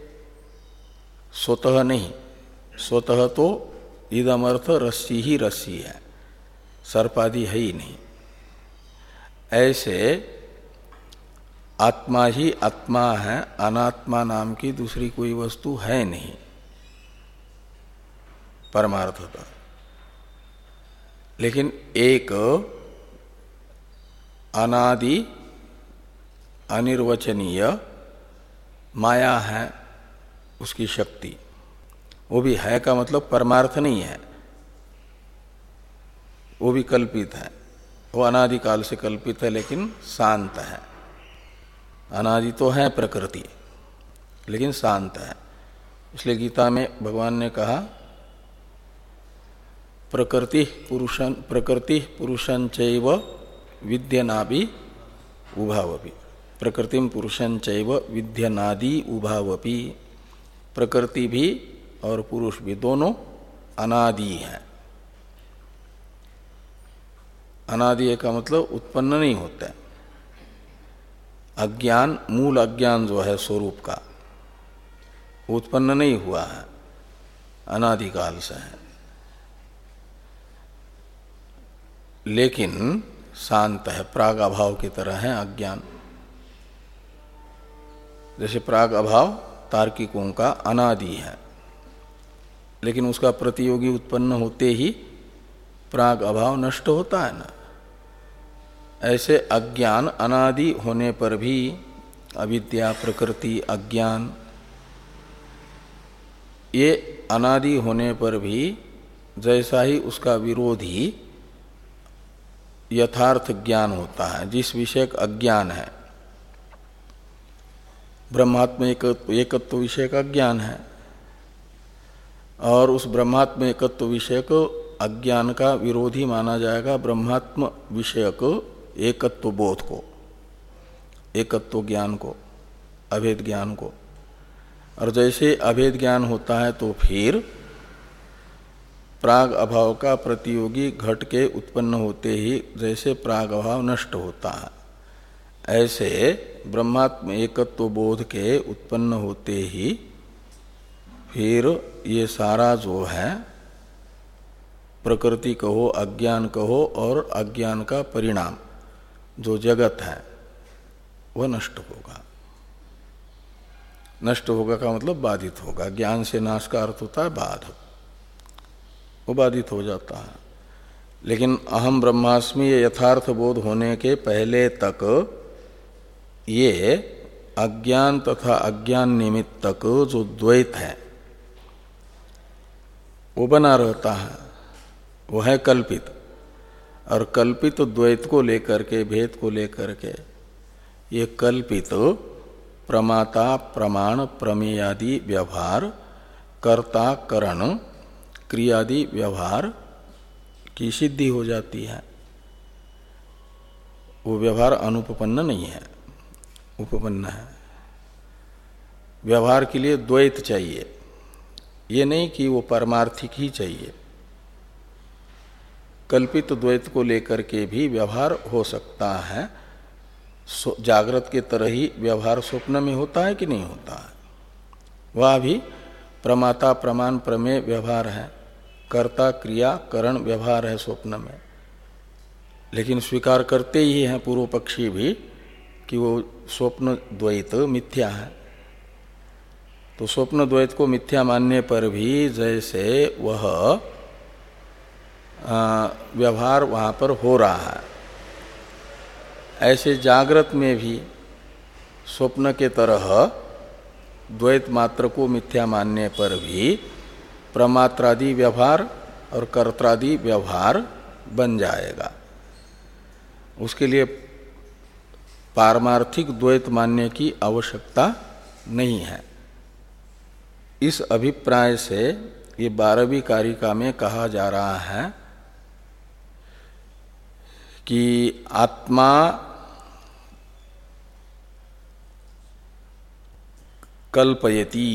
स्वतः नहीं, स्वतः तो इदमर्थ रस्सी ही रस्सी है, सर्पादि है ही नहीं। ऐसे आत्मा ही आत्मा है, अनात्मा नाम की दूसरी कोई वस्तु है नहीं परमार्थता। लेकिन एक अनादि अनिर्वचनीय माया है, उसकी शक्ति, वो भी है का मतलब परमार्थ नहीं है, वो भी कल्पित है। वो अनादिकाल से कल्पित है लेकिन शांत है। अनादि तो है प्रकृति लेकिन शांत है। इसलिए गीता में भगवान ने कहा प्रकृति पुरुषं प्रकृति पुरुषं चैव विद्यनादि उभावपि। प्रकृतिम पुरुषं चैव विद्यनादि उभावपि। प्रकृति भी और पुरुष भी दोनों अनादि हैं। अनादि का मतलब उत्पन्न नहीं होता है। अज्ञान, मूल अज्ञान जो है स्वरूप का, उत्पन्न नहीं हुआ है, अनादिकाल से है, लेकिन शांत है। प्राग अभाव की तरह है अज्ञान। जैसे प्राग अभाव तार्किकों का अनादि है, लेकिन उसका प्रतियोगी उत्पन्न होते ही प्राग अभाव नष्ट होता है ना। ऐसे अज्ञान अनादि होने पर भी, अविद्या, प्रकृति, अज्ञान, ये अनादि होने पर भी जैसा ही उसका विरोधी यथार्थ ज्ञान होता है, जिस विषय का अज्ञान है, ब्रह्मात्म एकत्व विषय का ज्ञान है, और उस ब्रह्मात्म एकत्व विषय को अज्ञान का विरोधी माना जाएगा ब्रह्मात्म विषय को एकत्व बोध को, एकत्व ज्ञान को, अभेद ज्ञान को। और जैसे अभेद ज्ञान होता है तो फिर प्राग अभाव का प्रतियोगी घट के उत्पन्न होते ही जैसे प्राग अभाव नष्ट होता है, ऐसे ब्रह्मात्म एकत्व बोध के उत्पन्न होते ही फिर ये सारा जो है प्रकृति कहो, अज्ञान कहो, और अज्ञान का परिणाम जो जगत है वह नष्ट होगा। नष्ट होगा का मतलब बाधित होगा। ज्ञान से नाश का अर्थ होता है बाध, वो बाधित हो जाता है। लेकिन अहम ब्रह्मास्मि ये यथार्थ बोध होने के पहले तक ये अज्ञान तथा अज्ञान निमित्तक जो द्वैत है वो बना रहता है, वो है कल्पित। और कल्पित द्वैत को लेकर के, भेद को लेकर के, ये कल्पित प्रमाता प्रमाण प्रमेयादि व्यवहार, कर्ता करण क्रियादि व्यवहार की सिद्धि हो जाती है। वो व्यवहार अनुपपन्न नहीं है, उपपन्न है। व्यवहार के लिए द्वैत चाहिए, ये नहीं कि वो परमार्थिक ही चाहिए। कल्पित द्वैत को लेकर के भी व्यवहार हो सकता है। जागृत के तरह ही व्यवहार स्वप्न में होता है कि नहीं होता है। वह भी प्रमाता प्रमाण प्रमेय व्यवहार है, कर्ता क्रिया करण व्यवहार है स्वप्न में। लेकिन स्वीकार करते ही हैं पूर्व पक्षी भी कि वो स्वप्न द्वैत मिथ्या है। तो स्वप्न द्वैत को मिथ्या मानने पर भी जैसे वह व्यवहार वहाँ पर हो रहा है, ऐसे जागृत में भी स्वप्न के तरह द्वैत मात्र को मिथ्या मानने पर भी प्रमात्रादि व्यवहार और कर्त्रादि व्यवहार बन जाएगा। उसके लिए पारमार्थिक द्वैत मानने की आवश्यकता नहीं है। इस अभिप्राय से ये बारहवीं कारिका में कहा जा रहा है कि आत्मा कल्पयति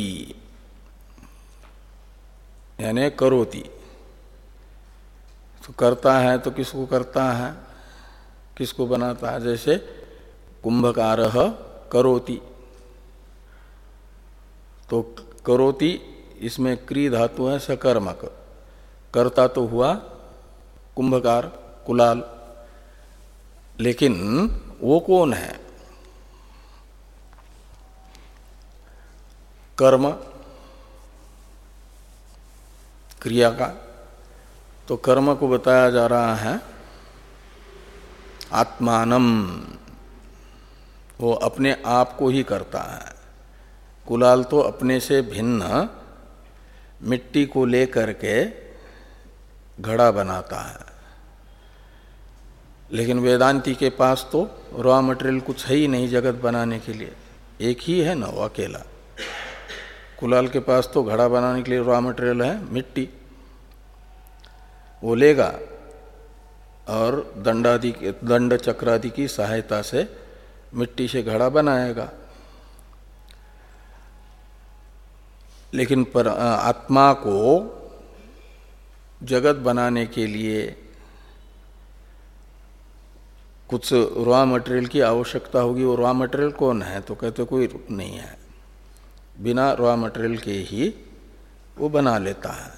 यानी करोति। तो करता है तो किसको करता है, किसको बनाता है? जैसे कुंभकारः करोति, तो करोति इसमें क्री धातु है सकर्मक, करता तो हुआ कुंभकार कुलाल, लेकिन वो कौन है? कर्म क्रिया का। तो कर्म को बताया जा रहा है आत्मानम, वो अपने आप को ही करता है। कुलाल तो अपने से भिन्न मिट्टी को लेकर के घड़ा बनाता है, लेकिन वेदांती के पास तो रॉ मटेरियल कुछ है ही नहीं जगत बनाने के लिए, एक ही है ना वो अकेला। कुलाल के पास तो घड़ा बनाने के लिए रॉ मटेरियल है मिट्टी, वो लेगा और दंडादि दंड चक्रादि की सहायता से मिट्टी से घड़ा बनाएगा। लेकिन पर आत्मा को जगत बनाने के लिए कुछ रॉ मटेरियल की आवश्यकता होगी। वो रॉ मटेरियल कौन है? तो कहते कोई नहीं है, बिना रॉ मटेरियल के ही वो बना लेता है,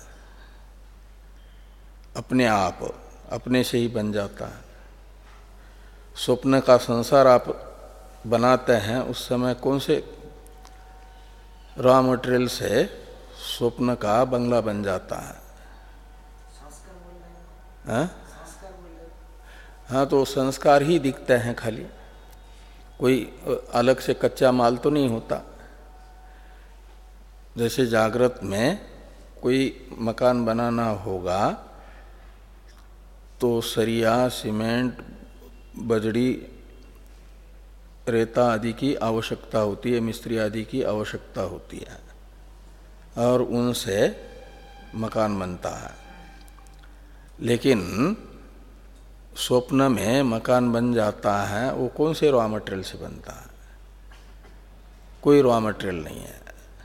अपने आप अपने से ही बन जाता है। स्वप्न का संसार आप बनाते हैं उस समय कौन से रॉ मटेरियल से स्वप्न का बंगला बन जाता है? हाँ हाँ, तो संस्कार ही दिखते हैं खाली, कोई अलग से कच्चा माल तो नहीं होता। जैसे जागृत में कोई मकान बनाना होगा तो सरिया सीमेंट बजड़ी रेता आदि की आवश्यकता होती है, मिस्त्री आदि की आवश्यकता होती है, और उनसे मकान बनता है। लेकिन स्वप्न में मकान बन जाता है, वो कौन से रॉ मटेरियल से बनता है? कोई रॉ मटेरियल नहीं है,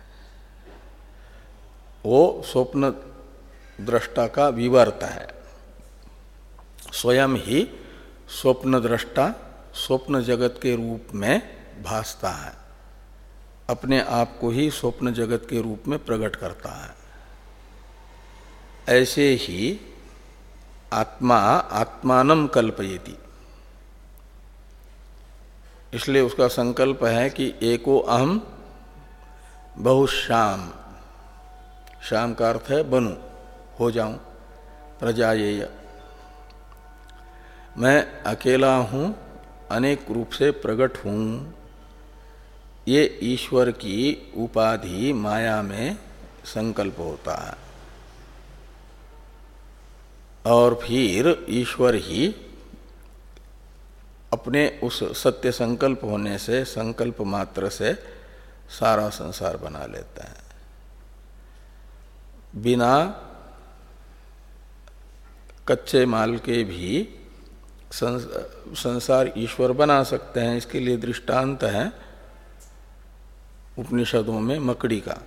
वो स्वप्न दृष्टा का विवर्त है। स्वयं ही स्वप्न दृष्टा स्वप्न जगत के रूप में भासता है, अपने आप को ही स्वप्न जगत के रूप में प्रकट करता है। ऐसे ही आत्मा आत्मानम कल्पयति, इसलिए उसका संकल्प है कि एको अहम बहुश्याम, श्याम का अर्थ है बनूं, हो जाऊं, प्रजायेय, मैं अकेला हूं, अनेक रूप से प्रकट हूं। ये ईश्वर की उपाधि माया में संकल्प होता है, और फिर ईश्वर ही अपने उस सत्य संकल्प होने से, संकल्प मात्र से सारा संसार बना लेता है। बिना कच्चे माल के भी संसार ईश्वर बना सकते हैं। इसके लिए दृष्टांत है उपनिषदों में मकड़ी का।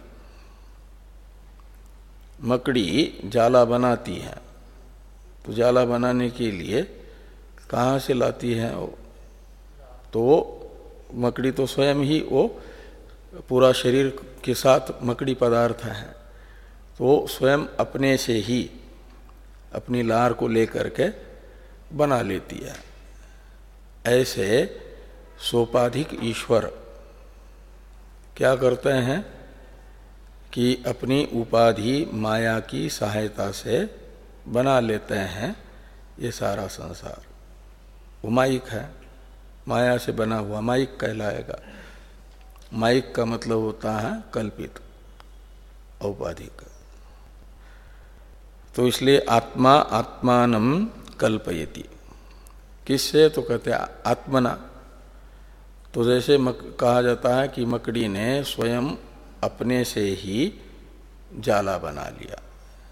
मकड़ी जाला बनाती है, तो जाला बनाने के लिए कहाँ से लाती है? तो वो मकड़ी तो स्वयं ही वो पूरा शरीर के साथ मकड़ी पदार्थ है तो वो स्वयं अपने से ही अपनी लार को लेकर के बना लेती है। ऐसे सोपाधिक ईश्वर क्या करते हैं कि अपनी उपाधि माया की सहायता से बना लेते हैं ये सारा संसार। वो माइक है, माया से बना हुआ माइक कहलाएगा। माइक का मतलब होता है कल्पित, औपाधिक। तो इसलिए आत्मा आत्मानम कल्पयति। किससे? तो कहते हैं आत्मना। तो जैसे कहा जाता है कि मकड़ी ने स्वयं अपने से ही जाला बना लिया,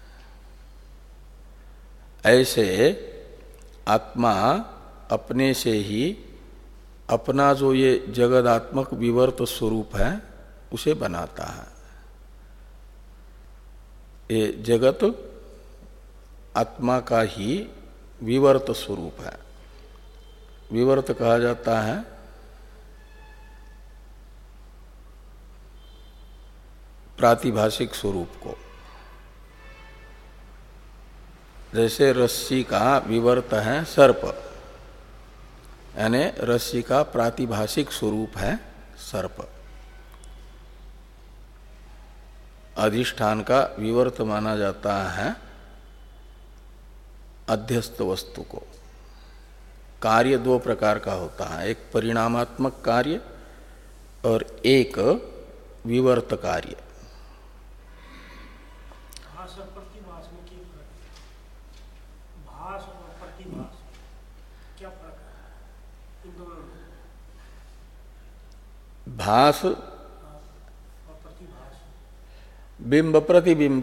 ऐसे आत्मा अपने से ही अपना जो ये जगदात्मक विवर्त स्वरूप है उसे बनाता है। ये जगत आत्मा का ही विवर्त स्वरूप है। विवर्त कहा जाता है प्रातिभाषिक स्वरूप को। जैसे रस्सी का विवर्त है सर्प, यानी रस्सी का प्रातिभाषिक स्वरूप है सर्प। अधिष्ठान का विवर्त माना जाता है अध्यस्त वस्तु को। कार्य दो प्रकार का होता है, एक परिणामात्मक कार्य और एक विवर्त कार्य। भास बिंब प्रतिबिंब।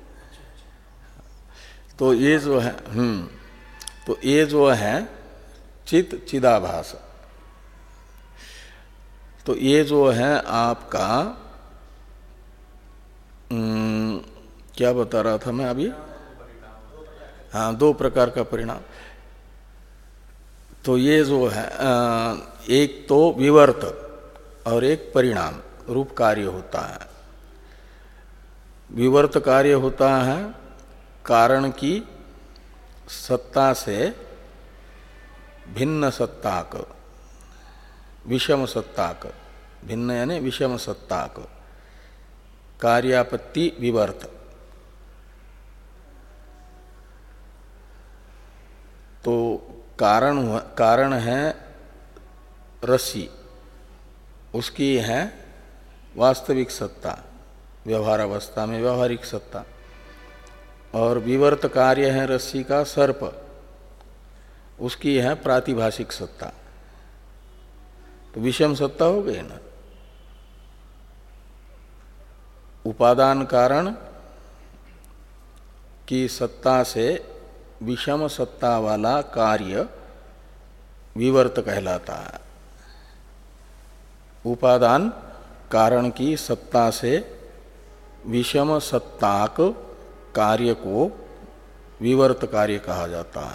तो ये जो है हम्म तो ये जो है चित चिदाभास। तो ये जो है आपका क्या बता रहा था मैं अभी, हाँ दो प्रकार का परिणाम। तो ये जो है एक तो विवर्त और एक परिणाम रूप कार्य होता है। विवर्त कार्य होता है कारण की सत्ता से भिन्न सत्ताक, विषम सत्ताक, भिन्न यानी विषम सत्ताक, कार्यापत्ति विवर्त। तो कारण कारण है रस्सी, उसकी है वास्तविक सत्ता, व्यवहार अवस्था में व्यवहारिक सत्ता। और विवर्त कार्य है रस्सी का सर्प, उसकी है प्रातिभाषिक सत्ता। तो विषम सत्ता हो गई ना। उपादान कारण की सत्ता से विषम सत्ता वाला कार्य विवर्त कहलाता है। उपादान कारण की सत्ता से विषम सत्ताक कार्य को विवर्त कार्य कहा जाता है।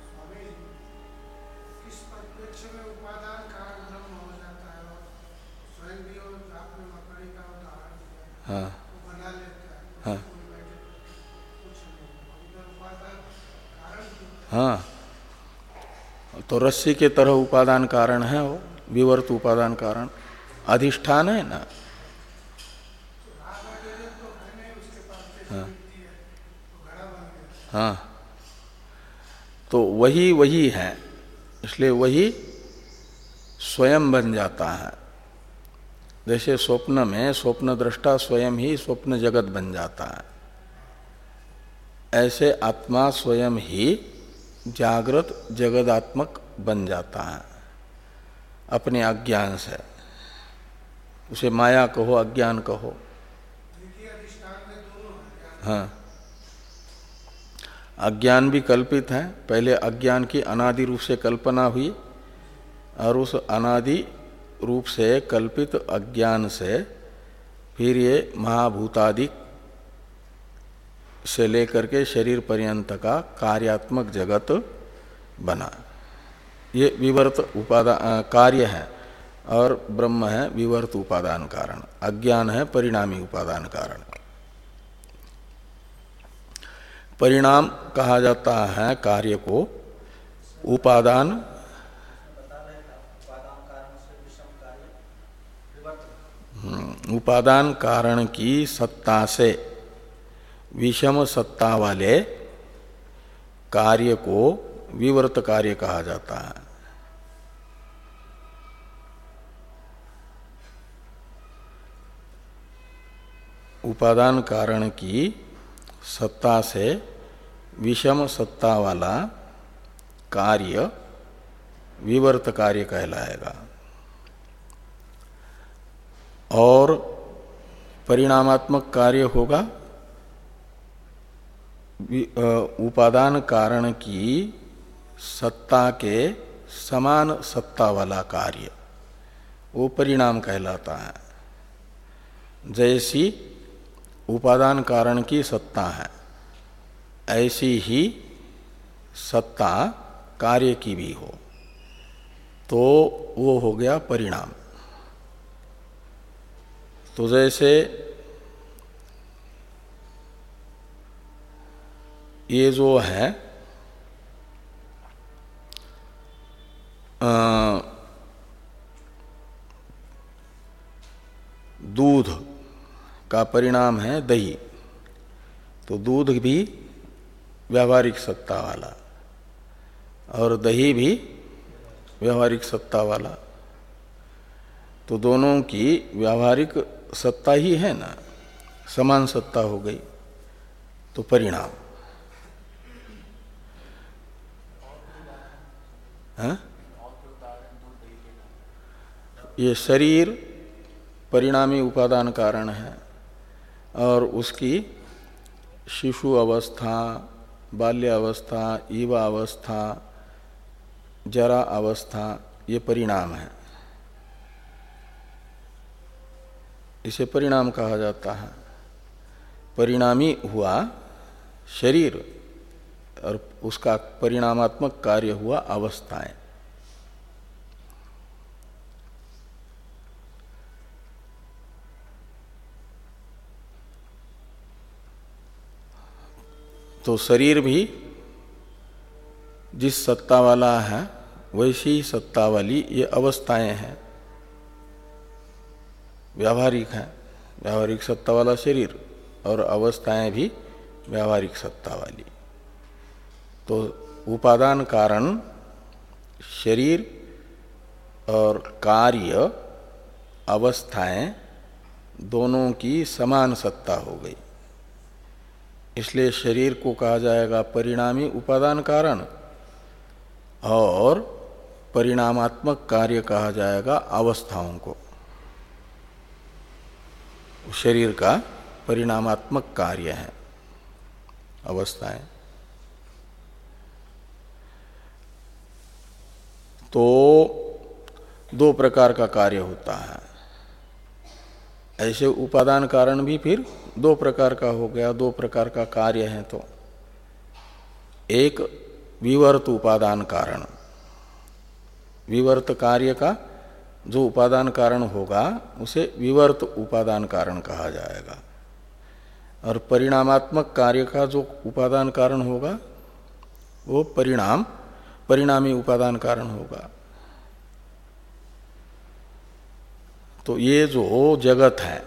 किस परिप्रेक्ष्य में उपादान कारण ब्रह्म हो जाता है और स्वयं भी और आपने मकड़ी का उदाहरण दिया, हाँ वो बना लेता है, हाँ कुछ नहीं, उधर उपादान कारण। हाँ तो रस्सी के तरह उपादान कारण है वो, विवर्त उपादान कारण अधिष्ठान है ना। हाँ हाँ तो वही वही है, इसलिए वही स्वयं बन जाता है। जैसे स्वप्न में स्वप्न दृष्टा स्वयं ही स्वप्न जगत बन जाता है, ऐसे आत्मा स्वयं ही जागृत जगदात्मक बन जाता है अपने अज्ञान से। उसे माया कहो अज्ञान कहो। हाँ अज्ञान भी कल्पित है। पहले अज्ञान की अनादि रूप से कल्पना हुई और उस अनादि रूप से कल्पित अज्ञान से फिर ये महाभूतादि से लेकर के शरीर पर्यंत का कार्यात्मक जगत बना। ये विवर्त उपादान कार्य है। और ब्रह्म है विवर्त उपादान कारण, अज्ञान है परिणामी उपादान कारण। परिणाम कहा जाता है कार्य को उपादान उपादान कारण की सत्ता से विषम सत्ता वाले कार्य को विवर्त कार्य कहा जाता है। उपादान कारण की सत्ता से विषम सत्ता वाला कार्य विवर्त कार्य कहलाएगा। और परिणामात्मक कार्य होगा उपादान कारण की सत्ता के समान सत्ता वाला कार्य, वो परिणाम कहलाता है। जैसी उपादान कारण की सत्ता है ऐसी ही सत्ता कार्य की भी हो तो वो हो गया परिणाम। तो जैसे ये जो है आ, दूध का परिणाम है दही, तो दूध भी व्यावहारिक सत्ता वाला और दही भी व्यावहारिक सत्ता वाला, तो दोनों की व्यावहारिक सत्ता ही है ना, समान सत्ता हो गई तो परिणाम। हाँ? ये शरीर परिणामी उपादान कारण है और उसकी शिशु अवस्था, बाल्य अवस्था, युवा अवस्था, जरा अवस्था ये परिणाम है, इसे परिणाम कहा जाता है। परिणामी हुआ शरीर और उसका परिणामात्मक कार्य हुआ अवस्थाएं। तो शरीर भी जिस सत्ता वाला है वैसी ही सत्ता वाली ये अवस्थाएं हैं, व्यावहारिक है, व्यावहारिक सत्ता वाला शरीर और अवस्थाएं भी व्यावहारिक सत्ता वाली। तो उपादान कारण शरीर और कार्य अवस्थाएं दोनों की समान सत्ता हो गई, इसलिए शरीर को कहा जाएगा परिणामी उपादान कारण और परिणामात्मक कार्य कहा जाएगा अवस्थाओं को। शरीर का परिणामात्मक कार्य है अवस्थाएं। तो दो प्रकार का कार्य होता है, ऐसे उपादान कारण भी फिर दो प्रकार का हो गया, दो प्रकार का कार्य है। तो एक विवर्त उपादान कारण, विवर्त कार्य का जो उपादान कारण होगा उसे विवर्त उपादान कारण कहा जाएगा, और परिणामात्मक कार्य का जो उपादान कारण होगा वो परिणाम परिणामी उपादान कारण होगा। तो ये जो जगत है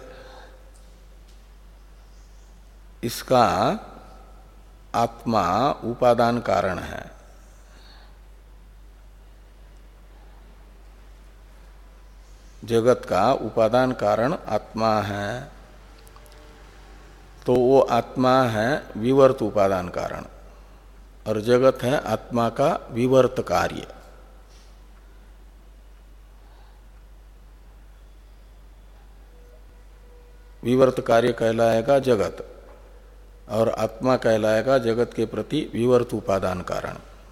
इसका आत्मा उपादान कारण है, जगत का उपादान कारण आत्मा है, तो वो आत्मा है विवर्त उपादान कारण और जगत है आत्मा का विवर्त कार्य। विवर्त कार्य कहलाएगा जगत और आत्मा कहलाएगा जगत के प्रति विवर्त उपादान कारण।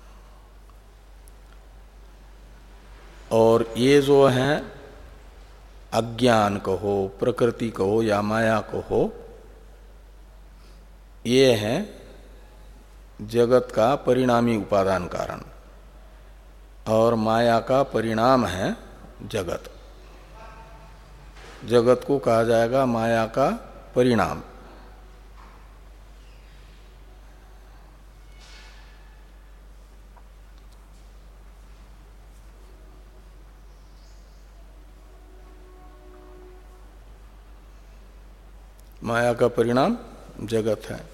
और ये जो है अज्ञान कहो, प्रकृति कहो या माया कहो, ये है जगत का परिणामी उपादान कारण और माया का परिणाम है जगत। जगत को कहा जाएगा माया का परिणाम। माया का परिणाम जगत है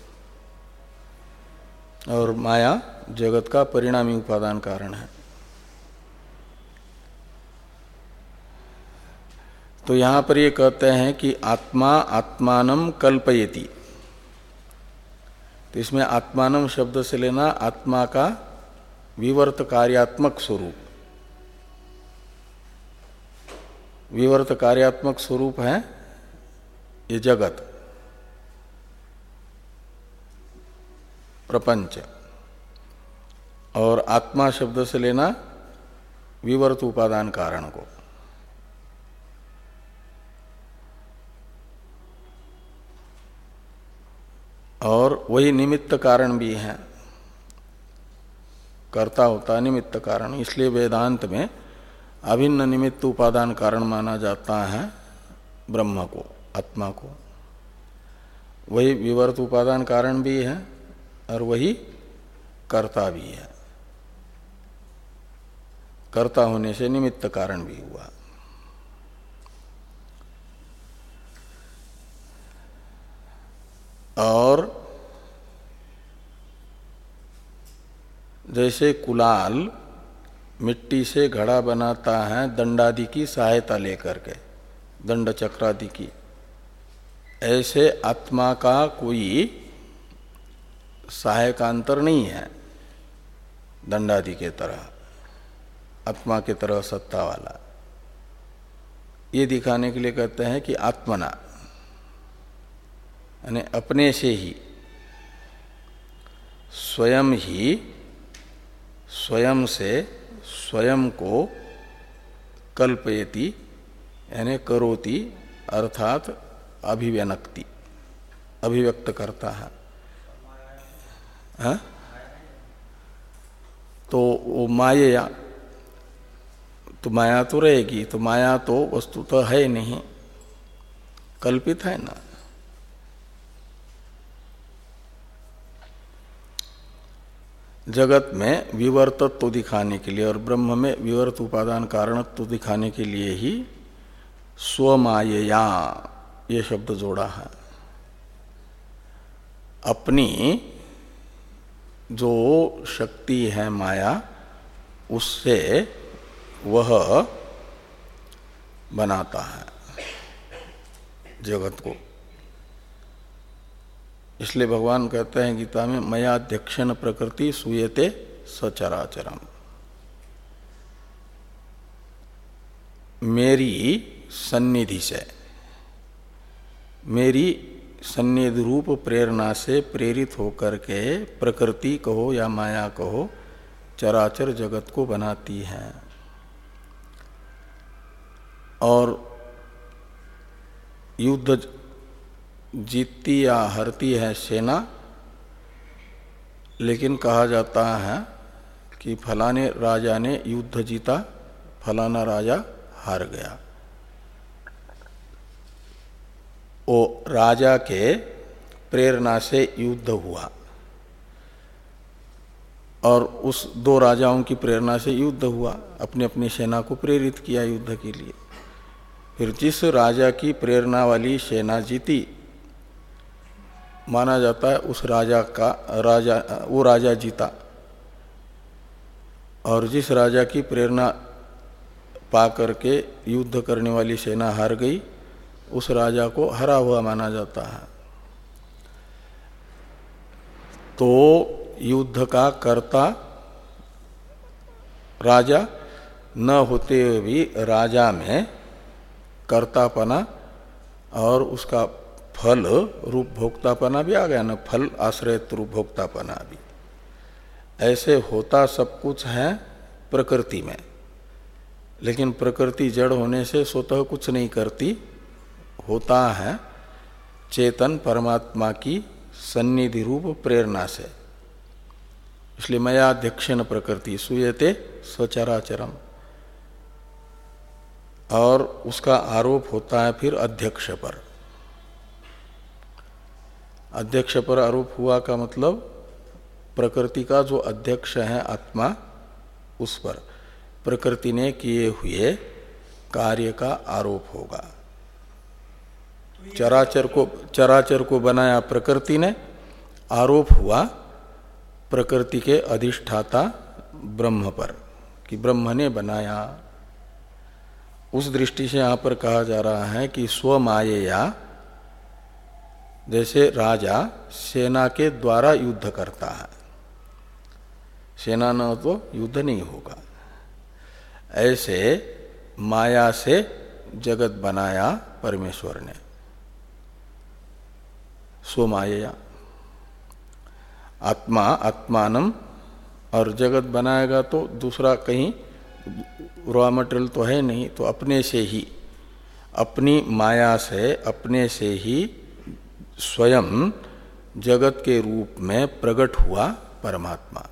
और माया जगत का परिणामी उपादान कारण है। तो यहां पर ये कहते हैं कि आत्मा आत्मानम कल्पयति। तो इसमें आत्मानम शब्द से लेना आत्मा का विवर्त कार्यात्मक स्वरूप। विवर्त कार्यात्मक स्वरूप है ये जगत, प्रपंच, और आत्मा शब्द से लेना विवर्त उपादान कारण को। और वही निमित्त कारण भी है, कर्ता होता निमित्त कारण। इसलिए वेदांत में अभिन्न निमित्त उपादान कारण माना जाता है ब्रह्म को, आत्मा को। वही विवर्त उपादान कारण भी है और वही कर्ता भी है। कर्ता होने से निमित्त कारण भी हुआ। और जैसे कुलाल मिट्टी से घड़ा बनाता है दंडादि की सहायता लेकर के, दंड चक्रादि की, ऐसे आत्मा का कोई सहायकांतर नहीं है दंडादि के तरह, आत्मा के तरह सत्ता वाला। ये दिखाने के लिए कहते हैं कि आत्मना यानी अपने से ही, स्वयं ही स्वयं से स्वयं को कल्पयति यानी करोति, अर्थात अभिव्यनक्ति, अभिव्यक्त करता है। हा? तो वो माया, तो माया तो रहेगी, तो माया तो वस्तु तो है नहीं, कल्पित है ना। जगत में विवर्तत्व दिखाने के लिए और ब्रह्म में विवर्त उपादान कारणत्व दिखाने के लिए ही स्वमायया ये शब्द जोड़ा है। अपनी जो शक्ति है माया, उससे वह बनाता है जगत को। इसलिए भगवान कहते हैं गीता में, मयाध्यक्षण प्रकृति सूयते सचराचरम। मेरी सन्निधि से, मेरी सन्निधि रूप प्रेरणा से प्रेरित होकर के प्रकृति कहो या माया कहो, चराचर जगत को बनाती है। और युद्ध जीतती या हारती है सेना, लेकिन कहा जाता है कि फलाने राजा ने युद्ध जीता, फलाना राजा हार गया। वो राजा के प्रेरणा से युद्ध हुआ और उस दो राजाओं की प्रेरणा से युद्ध हुआ, अपने अपनी सेना को प्रेरित किया युद्ध के लिए। फिर जिस राजा की प्रेरणा वाली सेना जीती, माना जाता है उस राजा का राजा वो राजा जीता। और जिस राजा की प्रेरणा पा करके युद्ध करने वाली सेना हार गई, उस राजा को हरा हुआ माना जाता है। तो युद्ध का कर्ता राजा न होते हुए भी राजा में कर्तापना और उसका फल रूप भोक्तापना भी आ गया ना, फल आश्रयित रूप भोक्तापना भी। ऐसे होता सब कुछ है प्रकृति में, लेकिन प्रकृति जड़ होने से स्वतः कुछ नहीं करती, होता है चेतन परमात्मा की सन्निधि रूप प्रेरणा से। इसलिए मयाध्यक्षेण प्रकृति सूयते सचराचरम। और उसका आरोप होता है फिर अध्यक्ष पर। अध्यक्ष पर आरोप हुआ का मतलब प्रकृति का जो अध्यक्ष है आत्मा, उस पर प्रकृति ने किए हुए कार्य का आरोप होगा। चराचर को चराचर को बनाया प्रकृति ने, आरोप हुआ प्रकृति के अधिष्ठाता ब्रह्म पर कि ब्रह्म ने बनाया। उस दृष्टि से यहां पर कहा जा रहा है कि स्वमायया, जैसे राजा सेना के द्वारा युद्ध करता है, सेना न हो तो युद्ध नहीं होगा, ऐसे माया से जगत बनाया परमेश्वर ने, स्वमायया। आत्मा आत्मानम, और जगत बनाएगा तो दूसरा कहीं रॉ मटेरियल तो है नहीं, तो अपने से ही, अपनी माया से, अपने से ही स्वयं जगत के रूप में प्रकट हुआ परमात्मा।